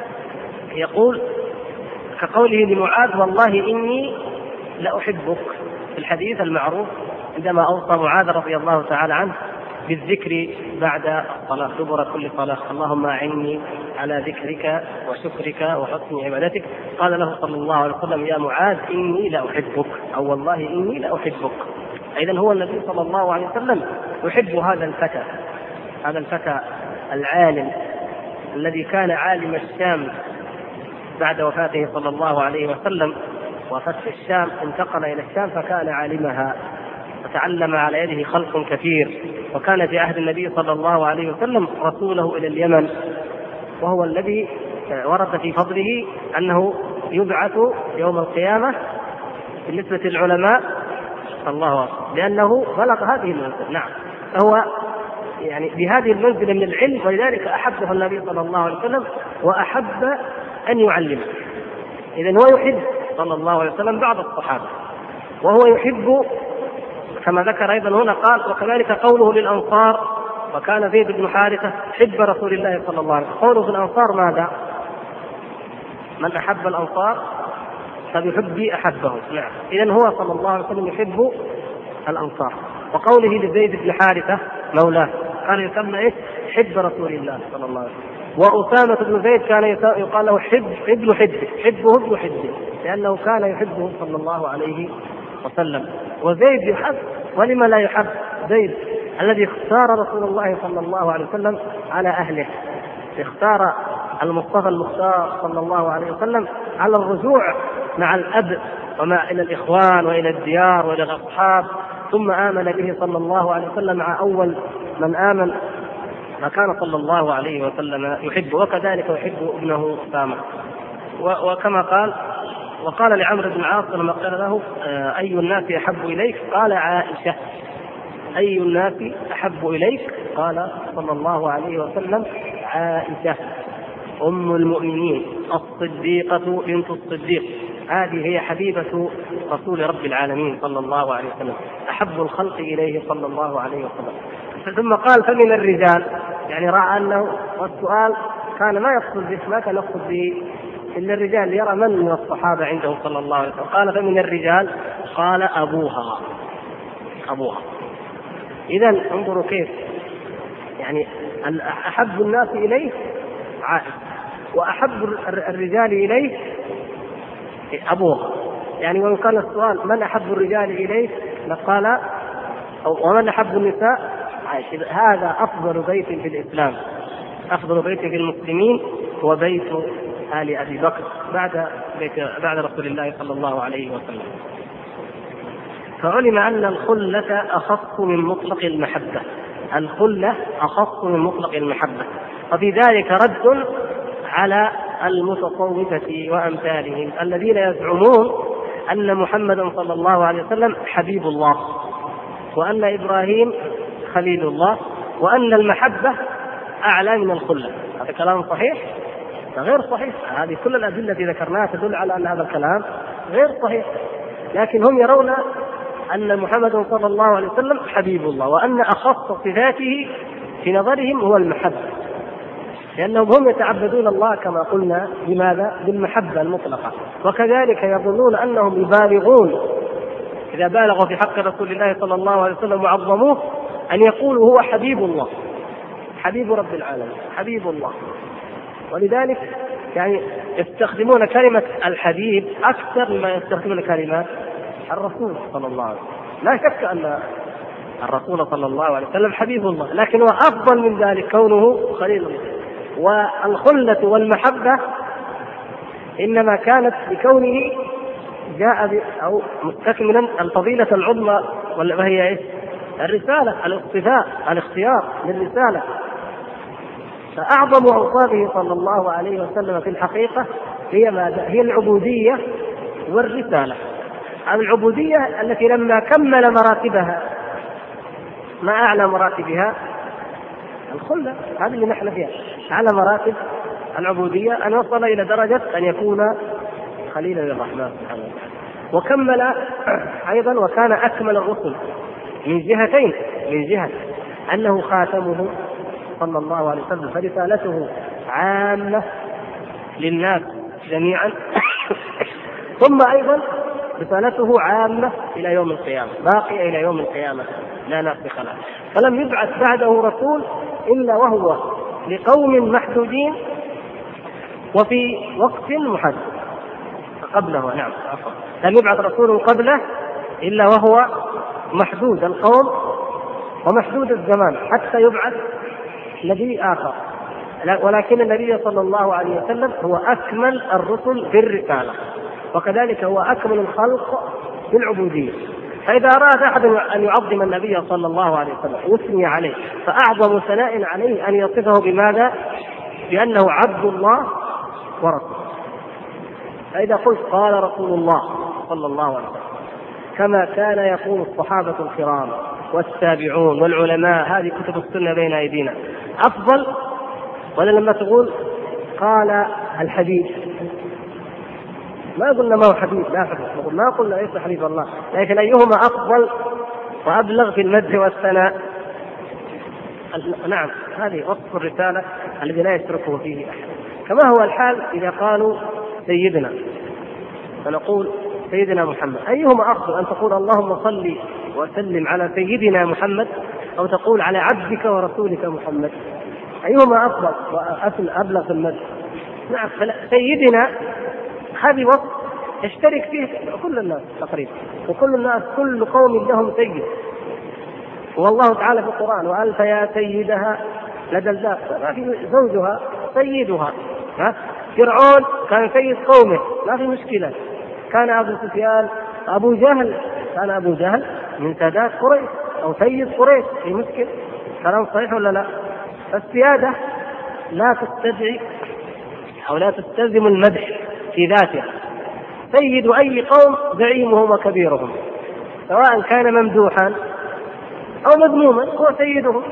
يقول كقوله لمعاذ: والله إني لأحبك، في الحديث المعروف عندما أوصى معاذ رضي الله تعالى عنه بالذكر بعد الصلاة دبر كل صلاة: اللهم أعني على ذكرك وشكرك وحسن عبادتك. قال له صلى الله عليه وسلم: يا معاذ إني لأحبك، أو والله إني لأحبك. إذن هو النبي صلى الله عليه وسلم يحب هذا الفتى العالم الذي كان عالم الشام بعد وفاته صلى الله عليه وسلم، وفتح الشام انتقل إلى الشام فكان عالمها وتعلم على يده خلق كثير، وكان في عهد النبي صلى الله عليه وسلم رسوله إلى اليمن، وهو الذي ورد في فضله أنه يبعث يوم القيامة بالنسبة للعلماء الله أكبر، لأنه بلغ هذه المنزلة. نعم، فهو يعني بهذه المنزلة من العلم، ولذلك أحبه النبي صلى الله عليه وسلم وأحب أن يعلمه. إذن هو يحب صلى الله عليه وسلم بعض الصحابة، وهو يحب كما ذكر أيضا هنا قال: وكذلك قوله للأنصار: وكان زيد بن حارثة حب رسول الله صلى الله عليه وسلم. قوله في الأنصار ماذا؟ من أحب الأنصار فبحبي أحبه. نعم، إذن هو صلى الله عليه وسلم يحب الأنصار. وقوله لزيد بن حارثة مولاه قال يسمى إيه؟ حب رسول الله صلى الله عليه وسلم. وأسامة بن زيد كان يقال له ابن حبه، حبه ابن حبه، لأنه كان يحبه صلى الله عليه وسلم. وزيد يحب، ولما لا يحب زيد الذي اختار رسول الله صلى الله عليه وسلم على أهله، اختار المصطفى المختار صلى الله عليه وسلم على الرجوع مع الأب ومع إلى الإخوان وإلى الديار وإلى الأصحاب، ثم آمن به صلى الله عليه وسلم مع أول من آمن، فكان صلى الله عليه وسلم يحب، وكذلك يحب ابنه أسامة. وكما قال: وقال لعمرو بن العاص لما قال له: أي الناس أحب إليك؟ قال: عائشة. أي الناس أحب إليك؟ قال صلى الله عليه وسلم: عائشة أم المؤمنين الصديقة بنت الصديق هذه هي حبيبة رسول رب العالمين صلى الله عليه وسلم، أحب الخلق إليه صلى الله عليه وسلم. ثم قال فمن الرجال، يعني رأى أنه السؤال كان ما يقصد به، ما كان يقصد به إلا الرجال، يرى من الصحابة عنده صلى الله عليه وسلم. قال فمن الرجال، قال أبوها. إذن انظروا كيف يعني أحب الناس إليه عائشة، وأحب الرجال إليه أبوها. يعني وإن كان السؤال من أحب الرجال إليه لقال ومن أحب النساء عائشة. هذا أفضل بيت في الإسلام، أفضل بيت في المسلمين هو بيت آل أبي بكر بعد رسول الله صلى الله عليه وسلم. فعلم أن الخلة أخص من مطلق المحبة، الخلة أخص من مطلق المحبة. وفي ذلك رد على المتصوفة وأمثالهم الذين يزعمون أن محمدا صلى الله عليه وسلم حبيب الله، وأن إبراهيم خليل الله، وأن المحبة أعلى من الخلة. هذا كلام صحيح؟ غير صحيح. هذه كل الأدلة التي ذكرناها تدل على أن هذا الكلام غير صحيح. لكن هم يرون أن محمد صلى الله عليه وسلم حبيب الله، وأن أخص صفاته في نظرهم هو المحبة، لأنهم هم يتعبدون الله كما قلنا بماذا؟ بالمحبة المطلقة. وكذلك يظنون أنهم يبالغون إذا بالغوا في حق رسول الله صلى الله عليه وسلم وعظموه أن يقولوا هو حبيب الله، حبيب رب العالمين، حبيب الله. ولذلك يعني يستخدمون كلمة الحبيب أكثر مما يستخدمون كلمة الرسول صلى الله عليه وسلم. لا شك أن الرسول صلى الله عليه وسلم حبيب الله، لكن هو أفضل من ذلك كونه خليل الله. والخلة والمحبة إنما كانت بكونه جاء أو مستكملا الفضيلة العظمى، وهي إيه؟ الرسالة، الاصطفاء، الاختيار للرسالة. فأعظم أوصافه صلى الله عليه وسلم في الحقيقة هي ماذا؟ هي العبودية والرسالة. العبودية التي لما كمل مراتبها، ما أعلى مراتبها؟ الخلة. هذه اللي نحن فيها، على مراتب العبودية أن وصل إلى درجة أن يكون خليلا للرحمن سبحانه وتعالى. وكمل أيضا وكان أكمل الرسل من جهتين، من جهة أنه خاتمه صلى الله عليه وسلم، فرسالته عامة للناس جميعا ثم أيضا رسالته عامة إلى يوم القيامة، باقية إلى يوم القيامة لا ناسخ له. فلم يبعث بعده رسول إلا وهو لقوم محدودين وفي وقت محدد قبله. نعم، لم يبعث رسول قبله إلا وهو محدود القوم ومحدود الزمان حتى يبعث نبي آخر. ولكن النبي صلى الله عليه وسلم هو أكمل الرسل بالرسالة، وكذلك هو أكمل الخلق بالعبودية. فإذا أراد أحد أن يعظم النبي صلى الله عليه وسلم يثني عليه، فأعظم ثناء عليه أن يصفه بماذا؟ بأنه عبد الله ورسوله. فإذا قلت قال رسول الله صلى الله عليه وسلم كما كان يقول الصحابة الكرام والتابعون والعلماء، هذه كتب السنة بين أيدينا، أفضل ولا لما تقول قال الحبيب؟ ما قلنا ما هو حبيب، لا حبيب، ما قلنا ليس حبيب الله، لكن أيهما أفضل وأبلغ في المدح والثناء؟ نعم، هذه وصف الرسالة الذي لا يشركه فيه أحد. كما هو الحال إذا قالوا سيدنا فنقول سيدنا محمد، أيهما أفضل؟ أن تقول اللهم صل وسلم على سيدنا محمد، أو تقول على عبدك ورسولك محمد؟ أيهما أفضل وأبلغ في المدح؟ نعم، سيدنا هذه وصف يشترك فيه كل الناس تقريبا، وكل الناس كل قوم لهم سيد. والله تعالى في القرآن وألف يا سيدها لدى الباب، ما في زوجها سيدها. فرعون كان سيد قومه، ما في مشكلة. كان أبو سفيان أبو جهل، كان أبو جهل من سادات قريش أو سيد قريش، في مشكلة؟ كلام صحيح ولا لا؟ السيادة لا تستدعي أو لا تستلزم المدح في ذاتها. سيد أي قوم زعيمهم وكبيرهم، سواء كان ممدوحا أو مذموما هو سيدهم.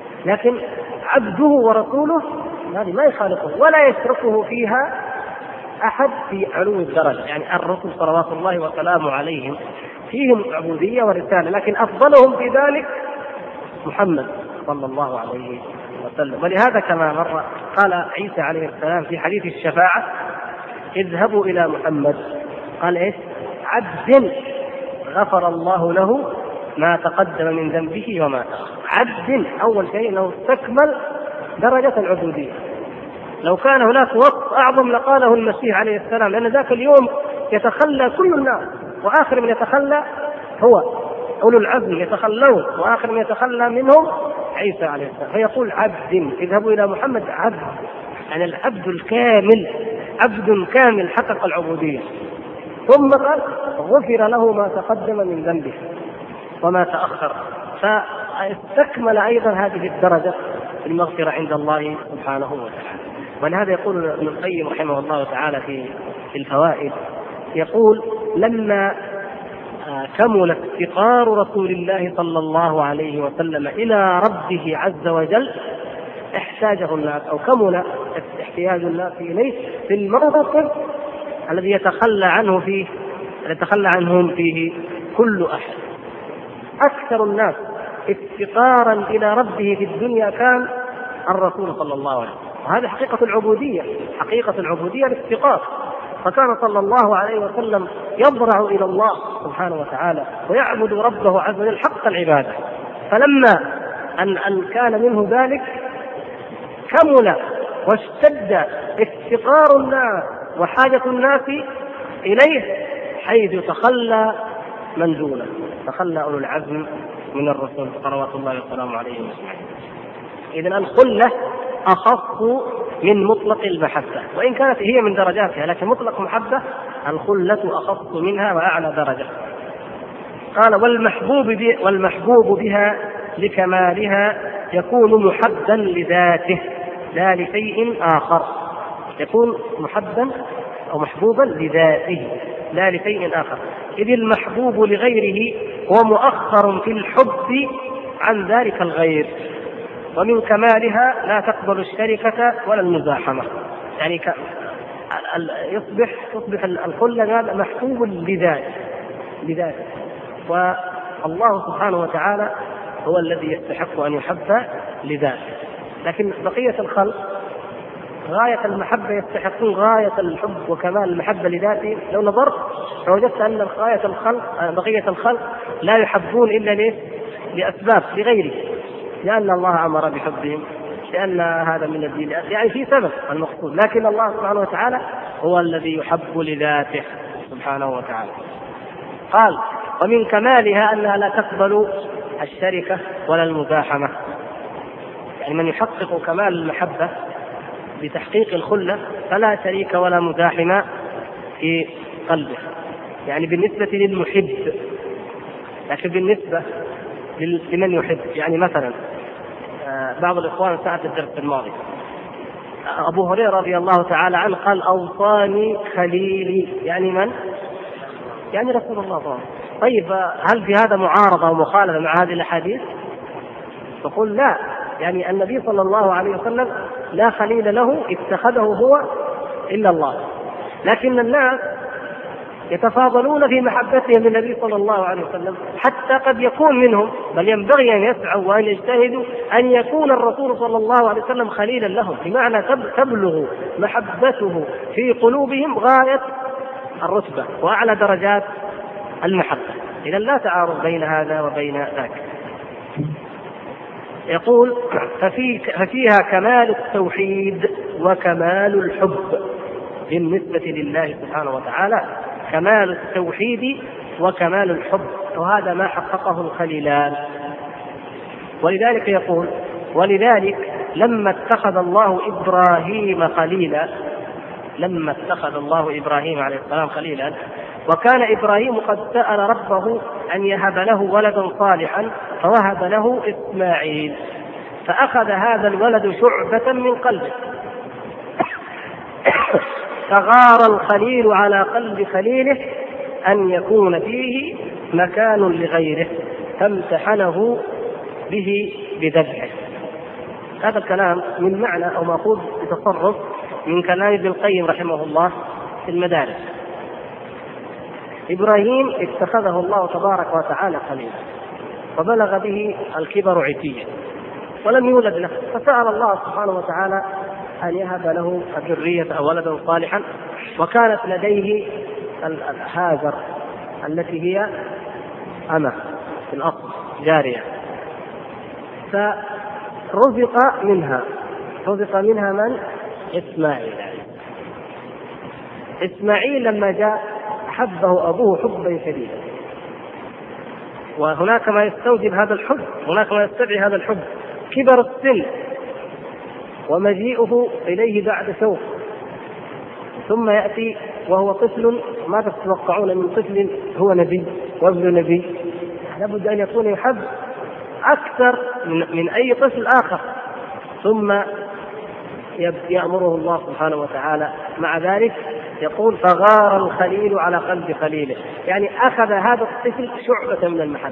لكن عبده ورسوله هذه ما يخالفه ولا يشركه فيها أحد في علو الدرجة، يعني الرسل صلوات الله وسلامه عليهم فيهم عبودية ورسالة، لكن أفضلهم في ذلك محمد صلى الله عليه وسلم. ولهذا كما مر قال عيسى عليه السلام في حديث الشفاعة: اذهبوا إلى محمد، قال إيش؟ عبد غفر الله له ما تقدم من ذنبه وما تأخر. عبد، أول شيء أنه استكمل درجة العبودية. لو كان هناك وصف أعظم لقاله المسيح عليه السلام، لأن ذاك اليوم يتخلى كل الناس، وآخر من يتخلى هو أولو العزم يتخلون، وآخر من يتخلى منهم عيسى عليه السلام. فيقول عبد، اذهبوا إلى محمد عبد، يعني العبد الكامل، عبد كامل حقق العبودية. ثم قال: غفر له ما تقدم من ذنبه وما تأخر. فاستكمل أيضا هذه الدرجة المغفرة عند الله سبحانه وتعالى. ولهذا يقول ابن القيم رحمه الله تعالى في الفوائد، يقول: لما كمل افتقار رسول الله صلى الله عليه وسلم إلى ربه عز وجل احتاجه الناس، أو كمل احتياج الناس إليه في الموقف الذي يتخلى عنهم فيه كل أحد. أكثر الناس افتقارا إلى ربه في الدنيا كان الرسول صلى الله عليه وسلم، وهذه حقيقة العبودية، حقيقة العبودية الافتقار. فكان صلى الله عليه وسلم يضرع إلى الله سبحانه وتعالى ويعبد ربه عز وجل حق العبادة. فلما أن كان منه ذلك كمل واشتد افتقار الناس وحاجة الناس إليه، حيث تخلى من دونه، تخلى أولو العزم من الرسل صلوات الله وسلامه عليهم أجمعين. إذن الخلة أخص من مطلق المحبة، وإن كانت هي من درجاتها، لكن مطلق محبة الخلة أخص منها وأعلى درجة. قال: والمحبوب بها لكمالها يكون محبا لذاته لا لشيء آخر. يكون محبا أو محبوبا لذاته لا لشيء آخر، إذ المحبوب لغيره هو مؤخر في الحب عن ذلك الغير. ومن كمالها لا تقبل الشركة ولا المزاحمة، يعني يصبح الخلة هذا محبوب لذاته، والله سبحانه وتعالى هو الذي يستحق أن يحب لذاته. لكن بقية الخلق غاية المحبة يستحقون غاية الحب وكمال المحبة لذاته. لو نظرت فوجدت أن بقية الخلق لا يحبون إلا لأسباب لغيره، لأن الله أمر بحبهم، لأن هذا من الدين، يعني في سبب المقصود. لكن الله سبحانه وتعالى هو الذي يحب لذاته سبحانه وتعالى. قال: ومن كمالها أنها لا تقبل الشركة ولا المزاحمة، يعني من يحقق كمال المحبة بتحقيق الخلة فلا شريك ولا مزاحم في قلبه، يعني بالنسبة للمحب. لكن بالنسبة لمن يحب، يعني مثلا بعض الإخوان ساعة الدرس الماضي أبو هريرة رضي الله تعالى عنه قال: أوصاني خليلي، يعني من؟ يعني رسول الله طبعا. طيب هل في هذا معارضة ومخالفة مع هذه الأحاديث؟ تقول لا، يعني النبي صلى الله عليه وسلم لا خليل له اتخذه هو إلا الله، لكن الناس يتفاضلون في محبتهم للنبي صلى الله عليه وسلم، حتى قد يكون منهم، بل ينبغي أن يسعوا وأن يجتهدوا أن يكون الرسول صلى الله عليه وسلم خليلا لهم، بمعنى تبلغ محبته في قلوبهم غاية الرتبة وأعلى درجات المحبة. إذن لا تعارض بين هذا وبين ذاك. يقول: ففيها كمال التوحيد وكمال الحب بالنسبة لله سبحانه وتعالى، كمال التوحيد وكمال الحب، وهذا ما حققه الخليلان. ولذلك يقول: ولذلك لما اتخذ الله إبراهيم خليلا، لما اتخذ الله إبراهيم عليه السلام خليلا، وكان إبراهيم قد سأل ربه أن يهب له ولدا صالحا فوهب له إسماعيل، فأخذ هذا الولد شعبة من قلبه، فغار الخليل على قلب خليله أن يكون فيه مكان لغيره، فامتحنه به بذبحه. هذا الكلام من معنى أو مأخوذ بتصرف من كلام ابن القيم رحمه الله في المدارس. إبراهيم اتخذه الله تبارك وتعالى خليلا، وبلغ به الكبر عتيا ولم يولد له، فسأل الله سبحانه وتعالى أن يهب له ذرية أو ولدا صالحا، وكانت لديه هاجر التي هي أمة في الأصل جارية، فرزق منها من؟ إسماعيل. إسماعيل لما جاء أحبه أبوه حبا شديدا، وهناك ما يستوجب هذا الحب، هناك ما يستدعي هذا الحب، كبر السن ومجيئه إليه بعد شوق، ثم يأتي وهو طفل. ما تتوقعون من طفل هو نبي وابن نبي؟ لابد أن يكون يحب أكثر من أي طفل آخر. ثم يأمره الله سبحانه وتعالى مع ذلك يقول فغار الخليل على قلب خليله، يعني أخذ هذا الطفل شعبة من المحبة.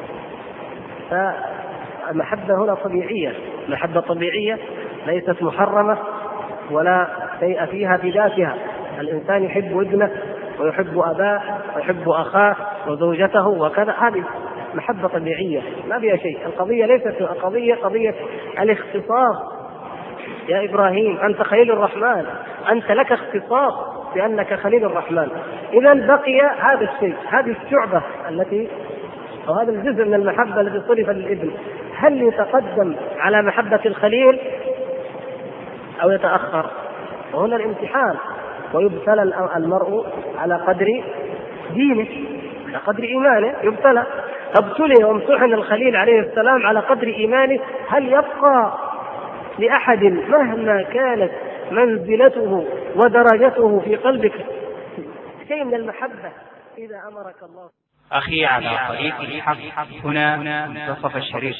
فالمحبة هنا طبيعية، محبة طبيعية ليست محرمة ولا شيء فيها بذاتها. الإنسان يحب ابنه ويحب أباه ويحب أخاه وزوجته وكذا، هذه محبة طبيعية ما فيها شيء. القضية ليست قضية الاختصاص. يا إبراهيم أنت خليل الرحمن، أنت لك اختصاص بأنك خليل الرحمن. إذا بقي هذا الشيء، هذه الشعبة التي أو هذا الجزء من المحبة الذي صرف للابن، هل يتقدم على محبة الخليل أو يتأخر؟ وهنا الامتحان، ويبتلى المرء على قدر دينه، على قدر إيمانه يبتلى. ابتلي وامتحن الخليل عليه السلام على قدر إيمانه. هل يبقى لأحد مهما كانت منزلته ودرجته في قلبك شيء من المحبة إذا أمرك الله؟ أخي على طريق الحق هنا منتصف الشريط.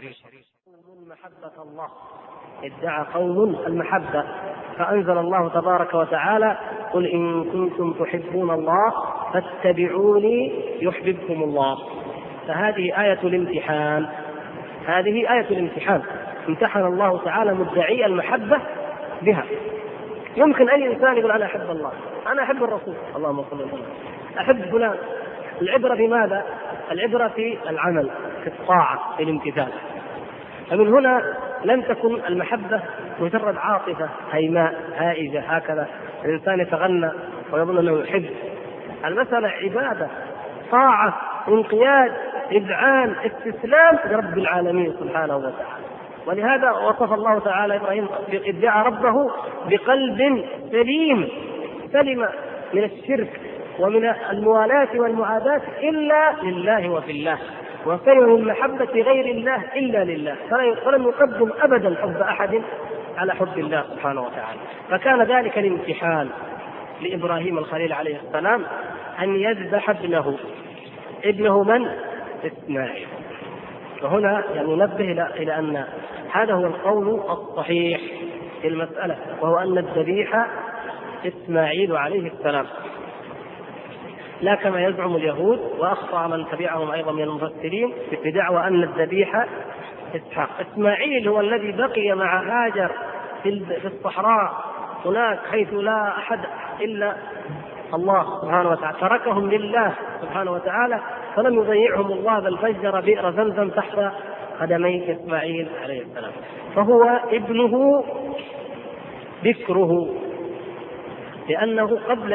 محبة الله، ادعى قوم المحبة، فأنزل الله تبارك وتعالى قل إن كنتم تحبون الله فاتبعوني يحببكم الله. فهذه آية الامتحان، هذه آية الامتحان، امتحن الله تعالى مدعي المحبة بها. يمكن أي إنسان يقول أنا أحب الله، أنا أحب الرسول، اللهم صل وسلم، أحب فلان. العبرة بماذا؟ العبرة في العمل، في الطاعة، في الامتثال. فمن هنا لم تكن المحبة مجرد عاطفة هيماء هائجة هكذا الإنسان يتغنى ويظن أنه يحب. المسألة عبادة، طاعة، انقياد، إذعان، استسلام لرب العالمين سبحانه وتعالى. ولهذا وصف الله تعالى إبراهيم ادعى ربه بقلب سليم، سلم من الشرك ومن الموالاة والمعاداة إلا لله وفي الله، وسلم من محبة غير الله إلا لله، فلم يقدم أبدا حب أحد على حب الله سبحانه وتعالى. فكان ذلك الامتحان لإبراهيم الخليل عليه السلام أن يذبح ابنه من؟ إسماعيل. وهنا يعني ننبه إلى أن هذا هو القول الصحيح في المسألة، وهو أن الذبيح إسماعيل عليه السلام، لا كما يزعم اليهود وأخطأ من تبعهم أيضا من المفسرين بدعوى أن الذبيح إسحاق. إسماعيل هو الذي بقي مع هاجر في الصحراء هناك حيث لا أحد إلا الله سبحانه وتعالى، تركهم لله سبحانه وتعالى، فلم يضيعهم الله بل فجر بئر زمزم تحت قدمي إسماعيل عليه السلام. فهو ابنه بكره لأنه قبل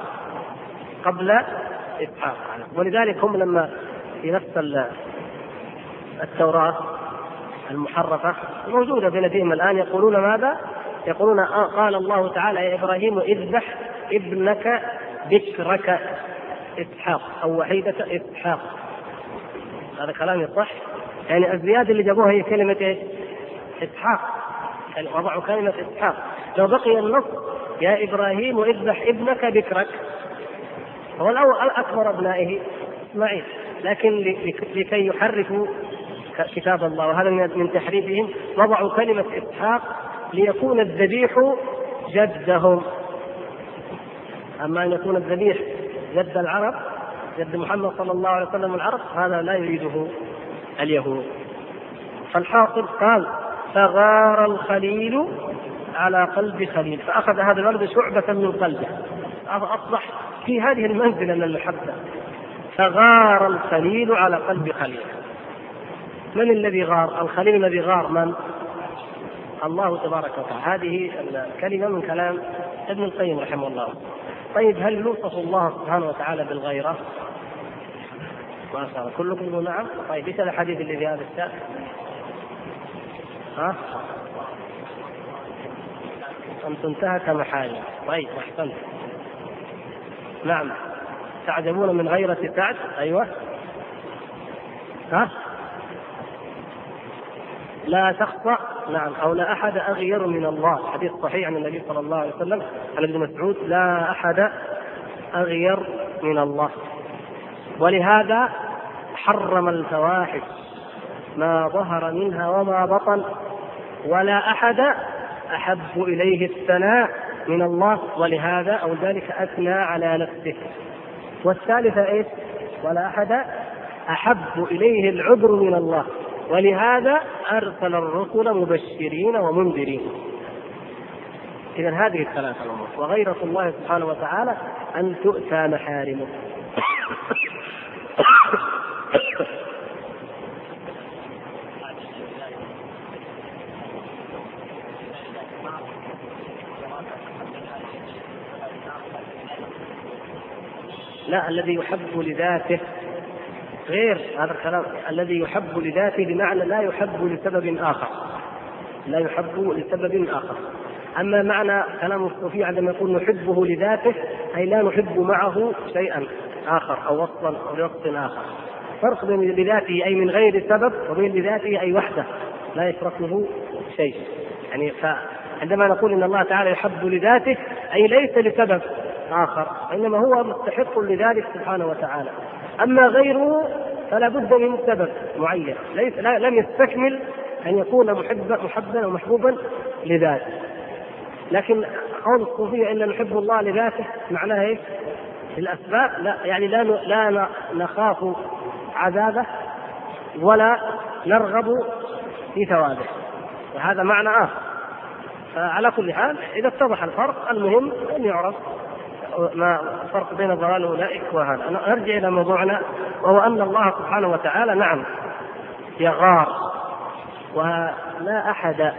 إسحاق. ولذلك هم لما في نفس التوراة المحرفة الموجودة في لديهم الآن يقولون ماذا؟ يقولون قال الله تعالى يا إبراهيم اذبح ابنك بكرك إسحاق أو وحيدة إسحاق. هذا كلام يصح؟ يعني الزيادة اللي جابوها هي كلمة إسحاق، يعني وضعوا كلمة إسحاق. لو بقي النص يا إبراهيم اذبح ابنك بكرك، هو الأول أكبر أبنائه إسماعيل، لكن لكي يحرفوا كتاب الله، وهذا من تحريفهم، وضعوا كلمة إسحاق ليكون الذبيح جدهم. أما أن يكون الذبيح جد العرب، جد محمد صلى الله عليه وسلم العرب، هذا لا يريده اليهود. فالحاصل قال فغار الخليل على قلب خليل، فأخذ هذا الولد شعبة من قلبه، أصبح في هذه المنزلة من المحبة. فغار الخليل على قلب خليل. من الذي غار؟ الخليل الذي غار من؟ الله تبارك وتعالى. هذه الكلمة من كلام ابن القيم رحمه الله. طيب هل يوصف الله سبحانه وتعالى بالغيرة؟ ما شاء الله كلكم نعم. طيب ايش الحديث اللي في هذا الشأن؟ أن تنتهك محارم. طيب أحسنت. نعم. تعجبون من غيرة سعد. أيوة. لا تخطأ. نعم. أو لا أحد أغير من الله. حديث صحيح عن النبي صلى الله عليه وسلم عن ابن مسعود: لا أحد أغير من الله. ولهذا حرم الفواحش ما ظهر منها وما بطن، ولا أحد أحب إليه الثناء من الله، ولهذا أو ذلك أثنى على نفسه. والثالثة إيش؟ ولا أحد أحب إليه العذر من الله، ولهذا أرسل الرسل مبشرين ومنذرين. إذن هذه الثلاثة الأمور. وغيرة الله سبحانه وتعالى أن تؤتى محارمه. لا، الذي يحب لذاته غير هذا الكلام. الذي يحب لذاته بمعنى لا يحب لسبب آخر، لا يحب لسبب آخر. أما معنى كلام الصوفي عندما يقول نحبه لذاته أي لا نحب معه شيئا آخر أو وصفا أو لوصف آخر. فرق بين لذاته أي من غير سبب وبين لذاته أي وحده لا يشركه شيء. يعني عندما نقول إن الله تعالى يحب لذاته أي ليس لسبب آخر، إنما هو مستحق لذلك سبحانه وتعالى. أما غيره فلا بد من سبب معين لم يستكمل أن يكون محبا ومحبوبا لذاته. لكن قول الصوفية إن نحب الله لذاته معناه إيه؟ الأسباب لا، يعني لا نخاف عذابه ولا نرغب في ثوابه، وهذا معنى آخر. فعلى كل حال إذا اتضح الفرق المهم أن يعرف ما الفرق بين ضلال أولئك وهذا. نرجع إلى موضوعنا، وهو أن الله سبحانه وتعالى نعم يغار، ولا أحد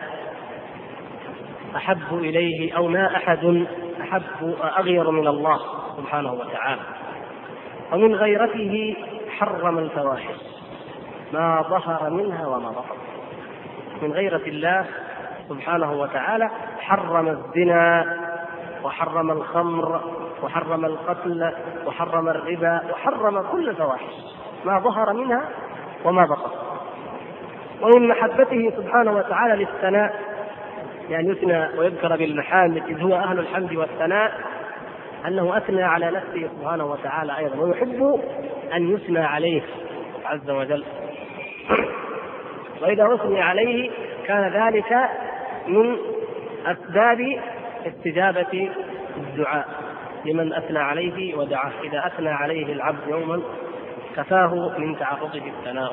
أحب إليه أو لا أحد أغير من الله سبحانه وتعالى. ومن غيرته حرم الفواحش ما ظهر منها وما بطن. من غيرة الله سبحانه وتعالى حرم الزنا وحرم الخمر وحرم القتل وحرم الربا وحرم كل الفواحش ما ظهر منها وما بطن. ومن محبته سبحانه وتعالى للثناء، يعني يثنى ويذكر بالمحامد إذ هو أهل الحمد والثناء، أنه أثنى على نفسه سبحانه وتعالى أيضا، ويحب أن يثنى عليه عز وجل. وإذا أثني عليه كان ذلك من أسباب استجابة الدعاء لمن أثنى عليه ودعاه. إذا أثنى عليه العبد يوما كفاه من تعرضه الثناء.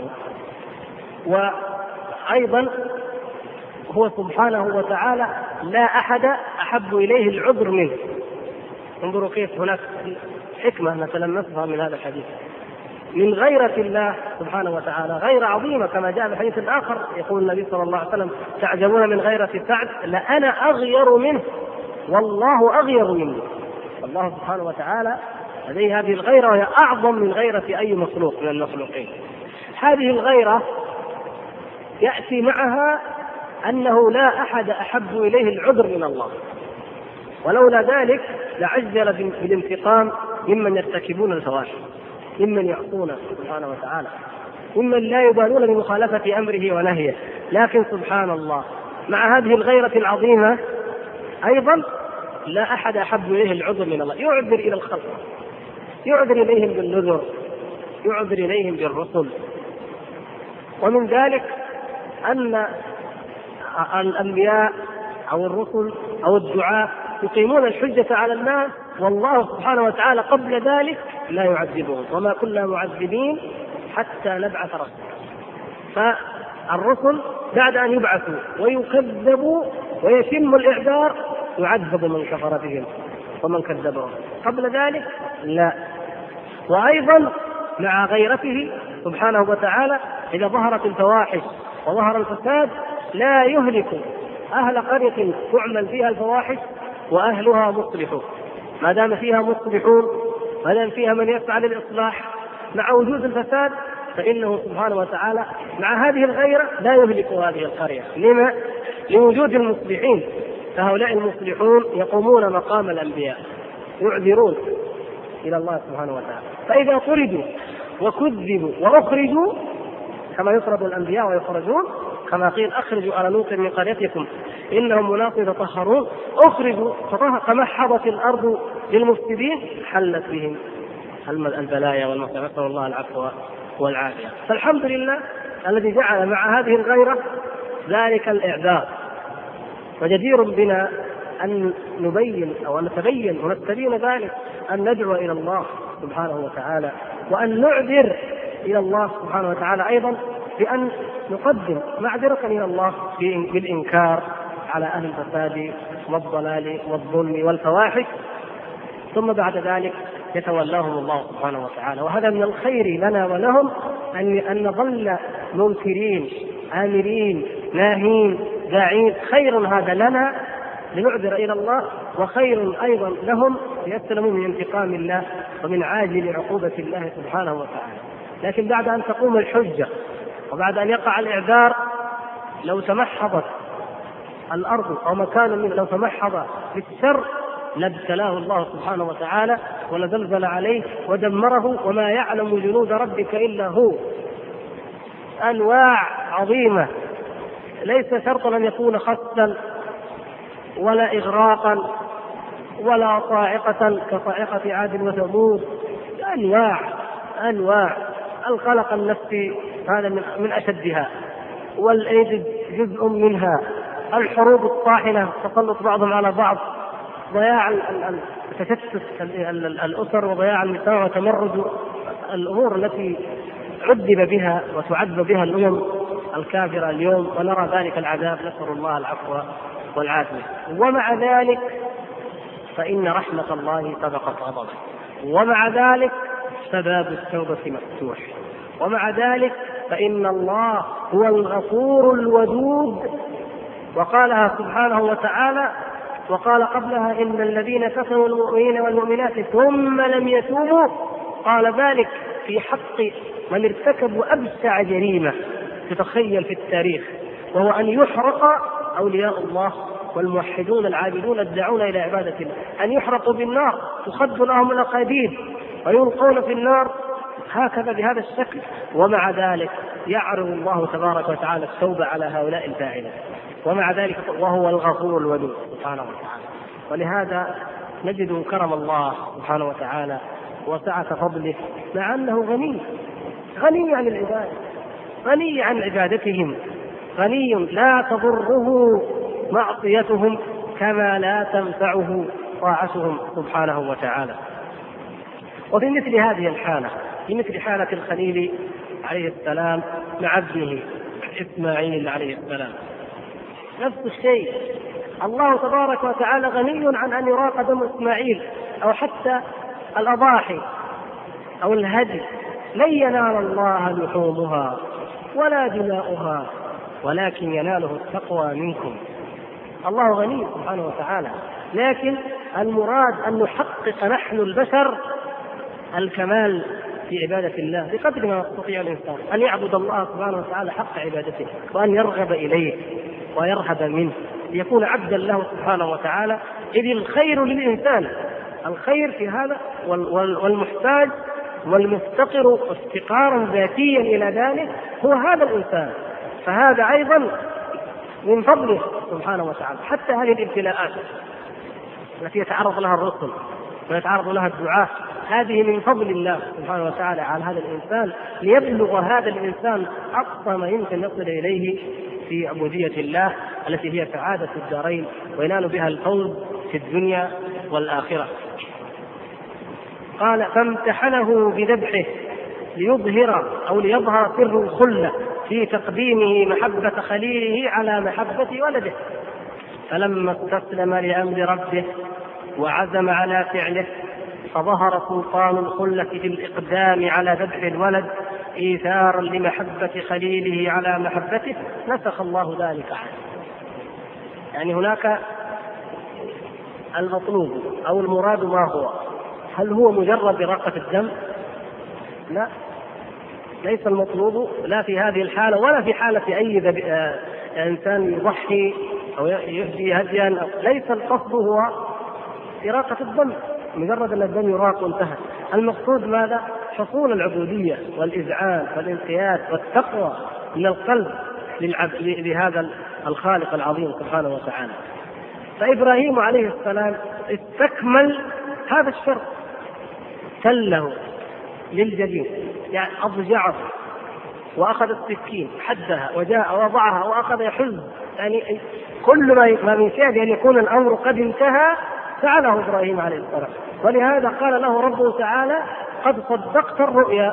وأيضا هو سبحانه وتعالى لا أحد أحب إليه العذر منه. انظروا كيف هناك حكمة نتلمسها من هذا الحديث. من غيرة الله سبحانه وتعالى غير عظيمة، كما جاء في الحديث الآخر يقول النبي صلى الله عليه وسلم: تعجبون من غيرة سعد لأنا أغير منه والله أغير منه. الله سبحانه وتعالى لديه هذه الغيرة، وهي أعظم من غيرة أي مخلوق من المخلوقين. هذه الغيرة يأتي معها أنه لا أحد أحب إليه العذر من الله، ولولا ذلك لعجل بالانتقام ممن يرتكبون الفواحش، ممن يعصونه سبحانه وتعالى، ممن لا يبالون بمخالفة أمره ونهيه. لكن سبحان الله مع هذه الغيرة العظيمة أيضا لا أحد أحب إليه العذر من الله. يعذر إلى الخلق، يعذر إليهم بالنذر، يعذر إليهم بالرسل. ومن ذلك أن الأنبياء أو الرسل أو الدعاء يقيمون الحجة على الناس، والله سبحانه وتعالى قبل ذلك لا يعذبهم، وما كنا معذبين حتى نبعث رسولا. فالرسل بعد أن يبعثوا ويكذبوا ويتم الإعذار يعذب من كفر بهم، ومن كذبهم. قبل ذلك لا. وأيضا مع غيرته سبحانه وتعالى إذا ظهرت الفواحش وظهر الفساد لا يهلك أهل قرية تعمل فيها الفواحش وأهلها مصلحون، ما دام فيها مصلحون، ما دام فيها من يسعى للإصلاح مع وجود الفساد، فإنه سبحانه وتعالى مع هذه الغيرة لا يهلك هذه القرية. لما؟ لوجود المصلحين، فهؤلاء المصلحون يقومون مقام الأنبياء، يعذرون إلى الله سبحانه وتعالى. فإذا طردوا وكذبوا وأخرجوا كما يطرد الأنبياء ويخرجون، كما قيل أخرجوا على لوط من قريتكم إنهم أناس يتطهرون، أخرجوا فمحضت الأرض للمفسدين حلت بهم البلايا والمصائب، نسأل الله العفو والعافية. فالحمد لله الذي جعل مع هذه الغيرة ذلك الإعذار. وجدير بنا أن نبين أو أن نتبين ونستبين ذلك، أن ندعو إلى الله سبحانه وتعالى، وأن نعذر إلى الله سبحانه وتعالى أيضا بأن نقدم معذرة إلى الله بالإنكار على أهل الفساد والضلال والظلم والفواحش، ثم بعد ذلك يتولاهم الله سبحانه وتعالى. وهذا من الخير لنا ولهم أن نظل منكرين آمرين ناهين داعين، خير هذا لنا لنعذر إلى الله، وخير أيضا لهم ليسلموا من انتقام الله ومن عاجل عقوبة الله سبحانه وتعالى. لكن بعد أن تقوم الحجة وبعد أن يقع الإعذار، لو تمحضت الأرض أو مكان منه لو تمحض بالشر لابتلاه الله سبحانه وتعالى ولزلزل عليه ودمره، وما يعلم جنود ربك إلا هو. أنواع عظيمة، ليس شرطا أن يكون خسا ولا إغراقا ولا صاعقة كصاعقة عاد وثمود، أنواع القلق النفسي هذا من أشدها، والإيدز جزء منها، الحروب الطاحنة، تسلط بعضهم على بعض، ضياع تشتت الأسر وضياع المجتمع وتمرد الأمور التي عذب بها وتعذب بها الأمم الكافرة اليوم، ونرى ذلك العذاب، نسأل الله العفو والعافية. ومع ذلك فإن رحمة الله سبقت غضبه، ومع ذلك فباب التوبة مفتوح، ومع ذلك فإن الله هو الغفور الودود. وقالها سبحانه وتعالى، وقال قبلها إن الذين كفروا المؤمنين والمؤمنات ثم لم يتوبوا، قال ذلك في حق من ارتكبوا أبشع جريمة تتخيل في التاريخ، وهو أن يحرق أولياء الله والموحدون العابدون الداعون إلى عبادة الله، أن يحرقوا بالنار، تخد لهم الأقاديد ويلقون في النار هكذا بهذا الشكل. ومع ذلك يعرض الله تبارك وتعالى التوبة على هؤلاء الفاعلين، ومع ذلك وهو الغفور الودود سبحانه وتعالى. ولهذا نجد كرم الله سبحانه وتعالى وسعة فضله، مع أنه غني عن العباد، غني عن عبادتهم، غني لا تضره معصيتهم كما لا تنفعه طاعتهم سبحانه وتعالى. وفي مثل هذه الحالة، في مثل حالة الخليل عليه السلام مع ابنه إسماعيل عليه السلام، نفس الشيء، الله تبارك وتعالى غني عن أن يراق دم إسماعيل أو حتى الأضاحي أو الهدي، لن ينال الله لحومها ولا دماؤها ولكن يناله التقوى منكم. الله غني سبحانه وتعالى، لكن المراد أن نحقق نحن البشر الكمال في عبادة الله بقدر ما يستطيع الإنسان، أن يعبد الله سبحانه وتعالى حق عبادته، وأن يرغب إليه ويرهب منه، ليكون عبدا له سبحانه وتعالى. إذ الخير للإنسان، الخير في هذا، والمحتاج والمفتقر افتقارا ذاتيا إلى ذلك هو هذا الإنسان. فهذا أيضا من فضله سبحانه وتعالى. حتى هذه الابتلاءات التي يتعرض لها الرسل ويتعرض لها الدعاة، هذه من فضل الله سبحانه وتعالى على هذا الإنسان، ليبلغ هذا الإنسان أقصى ما يمكن يصل إليه في عبودية الله التي هي سعادة الدارين وينال بها الفوز في الدنيا والآخرة. قال فامتحنه بذبحه ليظهر أو ليظهر سر الخلة في تقديمه محبة خليله على محبة ولده، فلما استسلم لأمر ربه وعزم على فعله فظهر سلطان الخلة في الإقدام على ذبح الولد إيثارا لمحبة خليله على محبته، نسخ الله ذلك عنه. يعني هناك المطلوب أو المراد ما هو؟ هل هو مجرد إراقة الدم؟ لا، ليس المطلوب لا في هذه الحالة ولا في حالة أي إنسان يضحي أو يهدي هديا. ليس القصد هو إراقة الدم، مجرد أن الدم يراق وانتهى. المقصود ماذا؟ حصول العبودية والإذعان والانقياد والتقوى من القلب لهذا الخالق العظيم سبحانه وتعالى. فإبراهيم عليه السلام استكمل هذا الشرط، سله للجبين، يعني أضجعه وأخذ السكين حدها وجاء وضعها وأخذ يحز، يعني كل ما من شأنه أن يكون الأمر قد انتهى فعله إبراهيم عليه السلام. ولهذا قال له ربه تعالى: قد صدقت الرؤيا.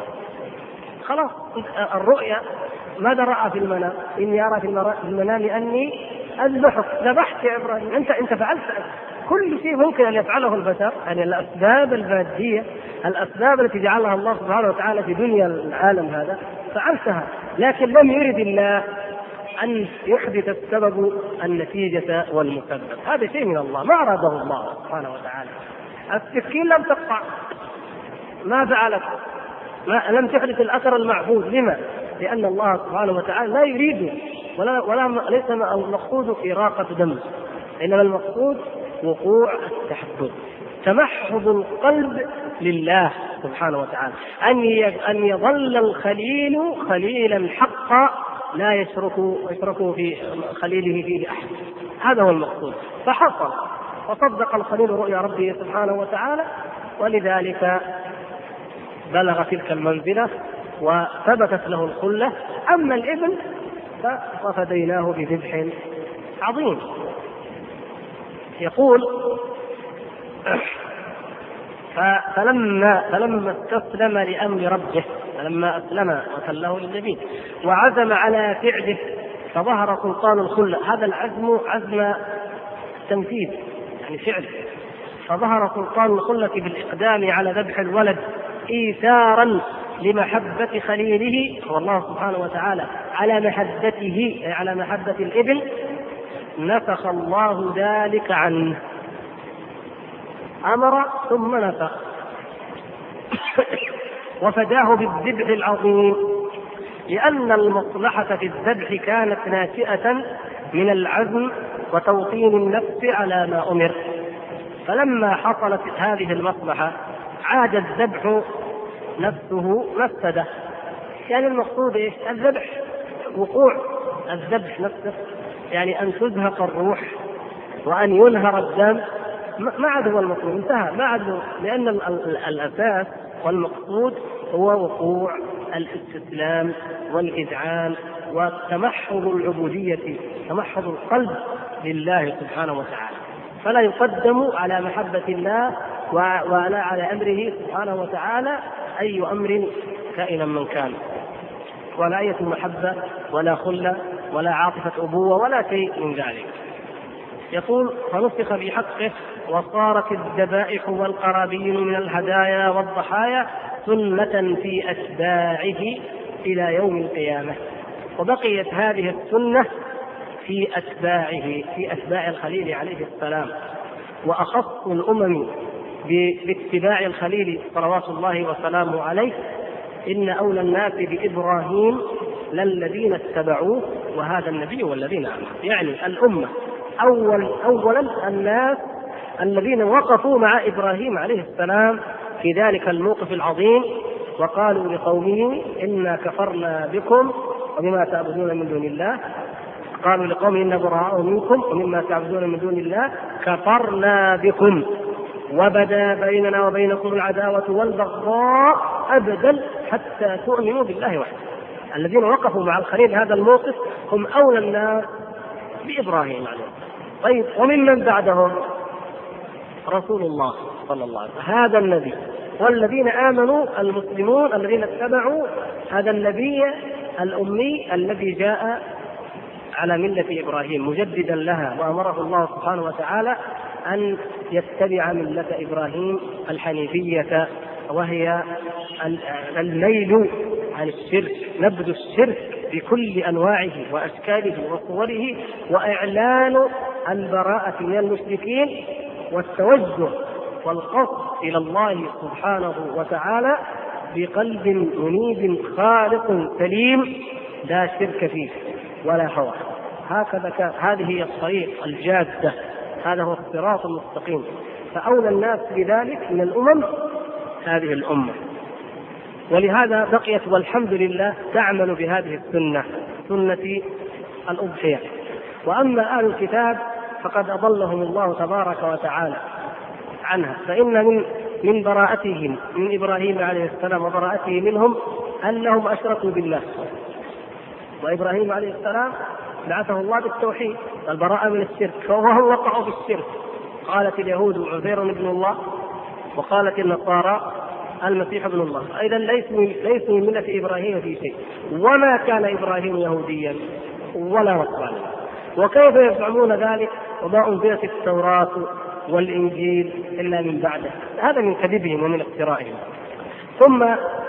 خلاص، الرؤيا ماذا رأى في المنام؟ إني أرى في المنام أني أذبحك. ذبحت يا إبراهيم، أنت فعلت كل شيء ممكن أن يفعله البشر. يعني الأسباب المادية، الأسباب التي جعلها الله سبحانه وتعالى في دنيا العالم هذا فعلتها، لكن لم يرد الله أن يحدث السبب النتيجة والمسبب. هذا شيء من الله، ما أراده الله سبحانه وتعالى. السكين لم تقطع، ما فعلت، لم تحدث الأثر المعهود. لما؟ لأن الله سبحانه وتعالى لا يريد ليس المقصود إراقة دم، إنما المقصود وقوع التحبب، تمحض القلب لله سبحانه وتعالى، أن يظل الخليل خليلا حقا لا يشرك في خليله فيه أحد. هذا هو المقصود. فحصل وصدق الخليل رؤيا ربه سبحانه وتعالى، ولذلك بلغ تلك المنزلة وثبتت له الخلة. أما الابن ففديناه بذبح عظيم. يقول: فلما استسلم لأمر ربه، فلما أسلم وسله للجبين وعزم على فعله فظهر سلطان الخلة. هذا العزم عزم تنفيذ، يعني فعل. فظهر سلطان الخلة بالإقدام على ذبح الولد إيثارا لمحبة خليله والله سبحانه وتعالى على محبته، على محبة الابن، نسخ الله ذلك عنه. أمر ثم نسخ وفداه بالذبح العظيم، لأن المصلحة في الذبح كانت ناشئة من العزم وتوطين النفس على ما أمر. فلما حصلت هذه المصلحة عاد الذبح نفسه مفسدة. يعني المقصود إيش؟ الذبح، وقوع الذبح نفسه، يعني أن تزهق الروح وأن ينهر الدم، ما عاد هو المطلوب، انتهى، ما عاد، لأن الأساس والمقصود هو وقوع الاستسلام والإذعان وتمحض العبودية، تمحض القلب لله سبحانه وتعالى. فلا يقدم على محبة الله ولا على أمره سبحانه وتعالى أي أمر كائنا من كان، ولا أي محبة ولا خلة ولا عاطفة أبوة ولا شيء من ذلك. يقول: فنسخ بحقه وصارت الذبائح والقرابين من الهدايا والضحايا سنة في أتباعه إلى يوم القيامة. وبقيت هذه السنة في أتباعه، في أتباع الخليل عليه السلام. وأخص الأمم باتباع الخليل صلوات الله وسلامه عليه إن أولى الناس بإبراهيم للذين اتبعوه وهذا النبي والذين آمنوا. يعني الأمة أولا الناس الذين وقفوا مع إبراهيم عليه السلام في ذلك الموقف العظيم وقالوا لقومه: إنا كفرنا بكم وبما تعبدون من دون الله. قالوا لقومه: إنا براء منكم ومما تعبدون من دون الله كفرنا بكم وبدا بيننا وبينكم العداوة والبغضاء أبدا حتى تؤمنوا بالله وحده. الذين وقفوا مع الخليل هذا الموقف هم أولى الناس بإبراهيم عليه السلام. طيب، وممن بعدهم رسول الله صلى الله عليه وسلم، هذا النبي، والذين آمنوا المسلمون الذين اتبعوا هذا النبي الأمي الذي جاء على ملة إبراهيم مجددا لها، وأمره الله سبحانه وتعالى أن يتبع ملة إبراهيم الحنيفية، وهي الميل عن الشرك، نبذ الشرك بكل أنواعه وأشكاله وصوره، وإعلان البراءة من المشركين، والتوجه والقصد إلى الله سبحانه وتعالى بقلب منيب خالق سليم لا شرك فيه ولا هوى. هكذا كان، هذه هي الطريق الجادة، هذا هو الصراط المستقيم. فأولى الناس بذلك من الأمم هذه الأمة، ولهذا بقيت والحمد لله تعمل بهذه السنة، سنة الأضحية. وأما أهل الكتاب فقد أضلهم الله تبارك وتعالى عنها، فإن من براءتهم من إبراهيم عليه السلام وبراءته منهم أنهم أشركوا بالله، وإبراهيم عليه السلام بعثه الله بالتوحيد والبراءة من الشرك، فهم وقعوا في الشرك. قالت اليهود عزير ابن الله، وقالت النصارى المسيح ابن الله، أيضا ليسوا من ملة إبراهيم في شيء، وما كان إبراهيم يهوديا ولا نصرانيا. وكيف يزعمون ذلك وما أنزلت التوراة والإنجيل إلا من بعده؟ هذا من كذبهم ومن افترائهم. ثم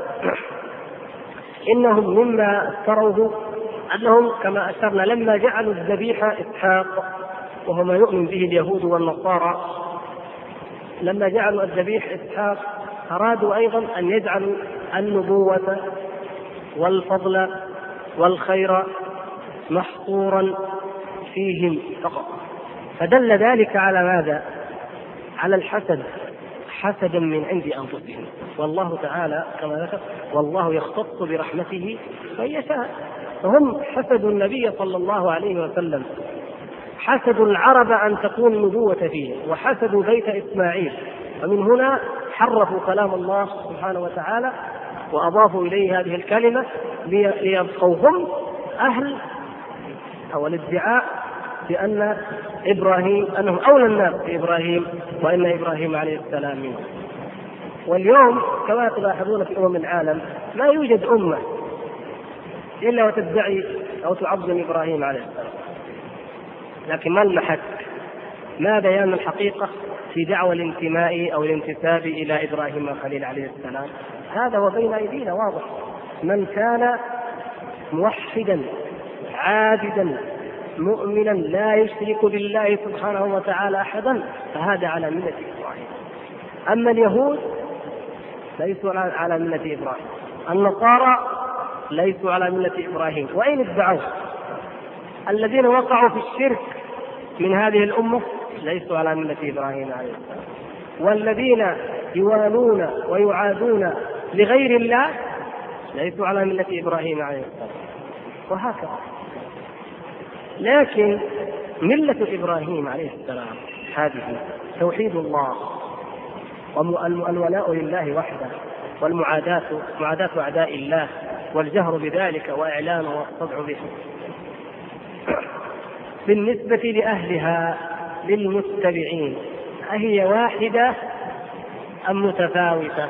إنهم مما افتروه أنهم كما أشرنا لما جعلوا الذبيحة إسحاق، وهو ما يؤمن به اليهود والنصارى، لما جعلوا الذبيح إسحاق أرادوا أيضا أن يجعلوا النبوة والفضل والخير محصورا فيهم فقط، فدل ذلك على ماذا؟ على الحسد، حسدا من عند أنفسهم. والله تعالى كما ذكر والله يختص برحمته من يشاء، فهم حسدوا النبي صلى الله عليه وسلم، حسدوا العرب أن تكون النبوة فيه، وحسدوا بيت إسماعيل، ومن هنا حرفوا كلام الله سبحانه وتعالى وأضافوا إليه هذه الكلمة ليبقوا هم أهل أو الادعاء بأن إبراهيم أنهم أولى الناس بإبراهيم، وإن إبراهيم عليه السلام منهم. واليوم كما تلاحظون في أمم العالم لا يوجد أمة إلا وتدعي أو تعظم إبراهيم عليه السلام، لكن ما المحك؟ ما بيان الحقيقة في دعوى الانتماء أو الانتساب إلى إبراهيم الخليل عليه السلام؟ هذا وبين أيدينا واضح. من كان موحدا عابدا مؤمنا لا يشرك بالله سبحانه وتعالى أحدا فهذا على ملة إبراهيم. أما اليهود ليسوا على ملة إبراهيم، النصارى ليسوا على ملة إبراهيم، وإن ادعوا. الذين وقعوا في الشرك من هذه الأمة ليسوا على ملة إبراهيم عليه السلام، والذين يوالون ويعادون لغير الله ليسوا على ملة إبراهيم عليه السلام، وهكذا. لكن ملة إبراهيم عليه السلام هذه توحيد الله والولاء لله وحده، والمعاداة أعداء الله، والجهر بذلك وإعلانه والصدع به. بالنسبة لأهلها للمتبعين أهي واحدة أم متفاوتة؟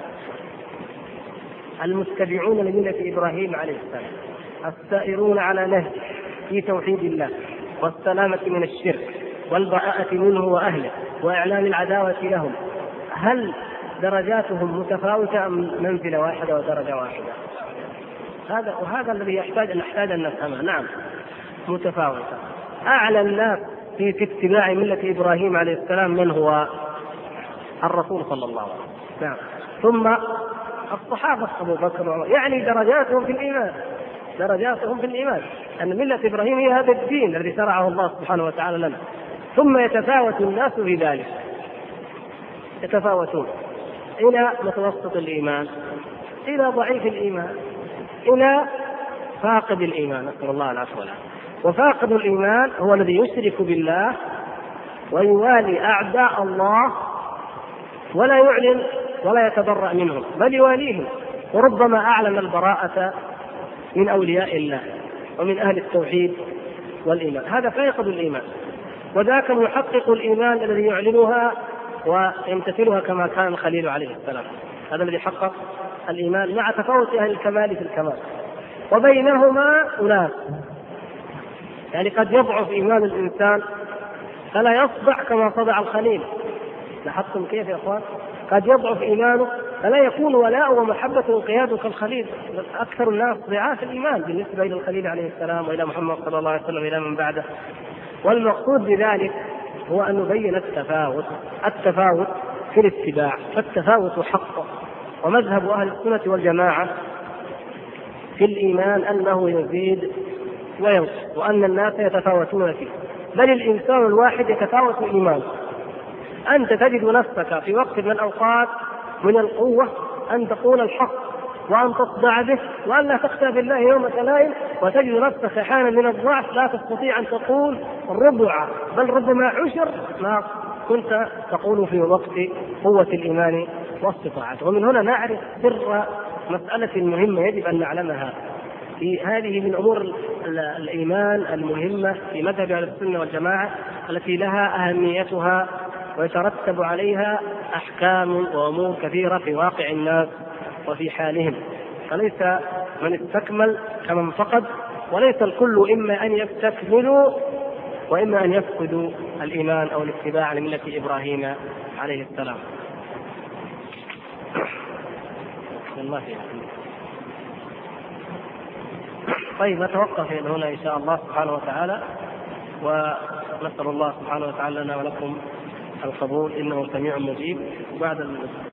المتبعون لملة إبراهيم عليه السلام السائرون على نهجه في توحيد الله والسلامة من الشرك والبراءة منه وأهله وإعلان العداوة لهم، هل درجاتهم متفاوتة أم منزلة واحدة ودرجة واحدة؟ وهذا الذي نحتاج أن نفهمه. نعم متفاوتة. أعلى الناس في اتباع ملة إبراهيم عليه السلام من هو؟ الرسول صلى الله عليه وسلم. نعم. ثم الصحابة أبو بكر وعمر، يعني درجاتهم في الإيمان أن ملة إبراهيم هي هذا الدين الذي شرعه الله سبحانه وتعالى لنا. ثم يتفاوت الناس في ذلك، يتفاوتون إلى متوسط الإيمان، إلى ضعيف الإيمان، إلى فاقد الإيمان، نسأل الله العفو والعافية. وفاقد الإيمان هو الذي يشرك بالله ويوالي أعداء الله ولا يعلن ولا يتبرأ منهم، بل يواليهم، وربما أعلن البراءة من أولياء الله ومن أهل التوحيد والإيمان. هذا فاقد الإيمان. وذاك محقق الإيمان الذي يعلنها ويمتثلها كما كان الخليل عليه السلام، هذا الذي حقق الإيمان مع تفاوت أهل الكمال في الكمال. وبينهما أناس يعني قد يضعف إيمان الإنسان فلا يصدع كما صدع الخليل. لاحظتم كيف يا اخوان؟ قد يضعف ايمانه فلا يكون ولاء ومحبه وانقياده كالخليل. اكثر الناس ضعاف الايمان بالنسبه الى الخليل عليه السلام والى محمد صلى الله عليه وسلم الى من بعده. والمقصود بذلك هو ان نبين التفاوت في الاتباع، فالتفاوت حق. ومذهب اهل السنه والجماعه في الايمان انه يزيد وينقص، وان الناس يتفاوتون فيه، بل الانسان الواحد يتفاوت ايمانه. أنت تجد نفسك في وقت من الأوقات من القوة أن تقول الحق وأن تصدع به وأن لا تخشى بالله يوم تلائم، وتجد نفسك أحيانا من الضعف لا تستطيع أن تقول ربع بل ربما عشر ما كنت تقول في وقت قوة الإيمان واستطاعته. ومن هنا نعرف سر مسألة مهمة يجب أن نعلمها. في هذه من أمور الإيمان المهمة في مذهب أهل السنة والجماعة التي لها أهميتها ويترتب عليها أحكام وأمور كثيرة في واقع الناس وفي حالهم. فليس من استكمل كمن فقد، وليس الكل إما أن يستكملوا وإما أن يفقدوا الإيمان أو الاتباع لملة إبراهيم عليه السلام. طيب نتوقف هنا إن شاء الله سبحانه وتعالى، ونسأل الله سبحانه وتعالى لنا ولكم القبول إنه سميع مجيب. بعد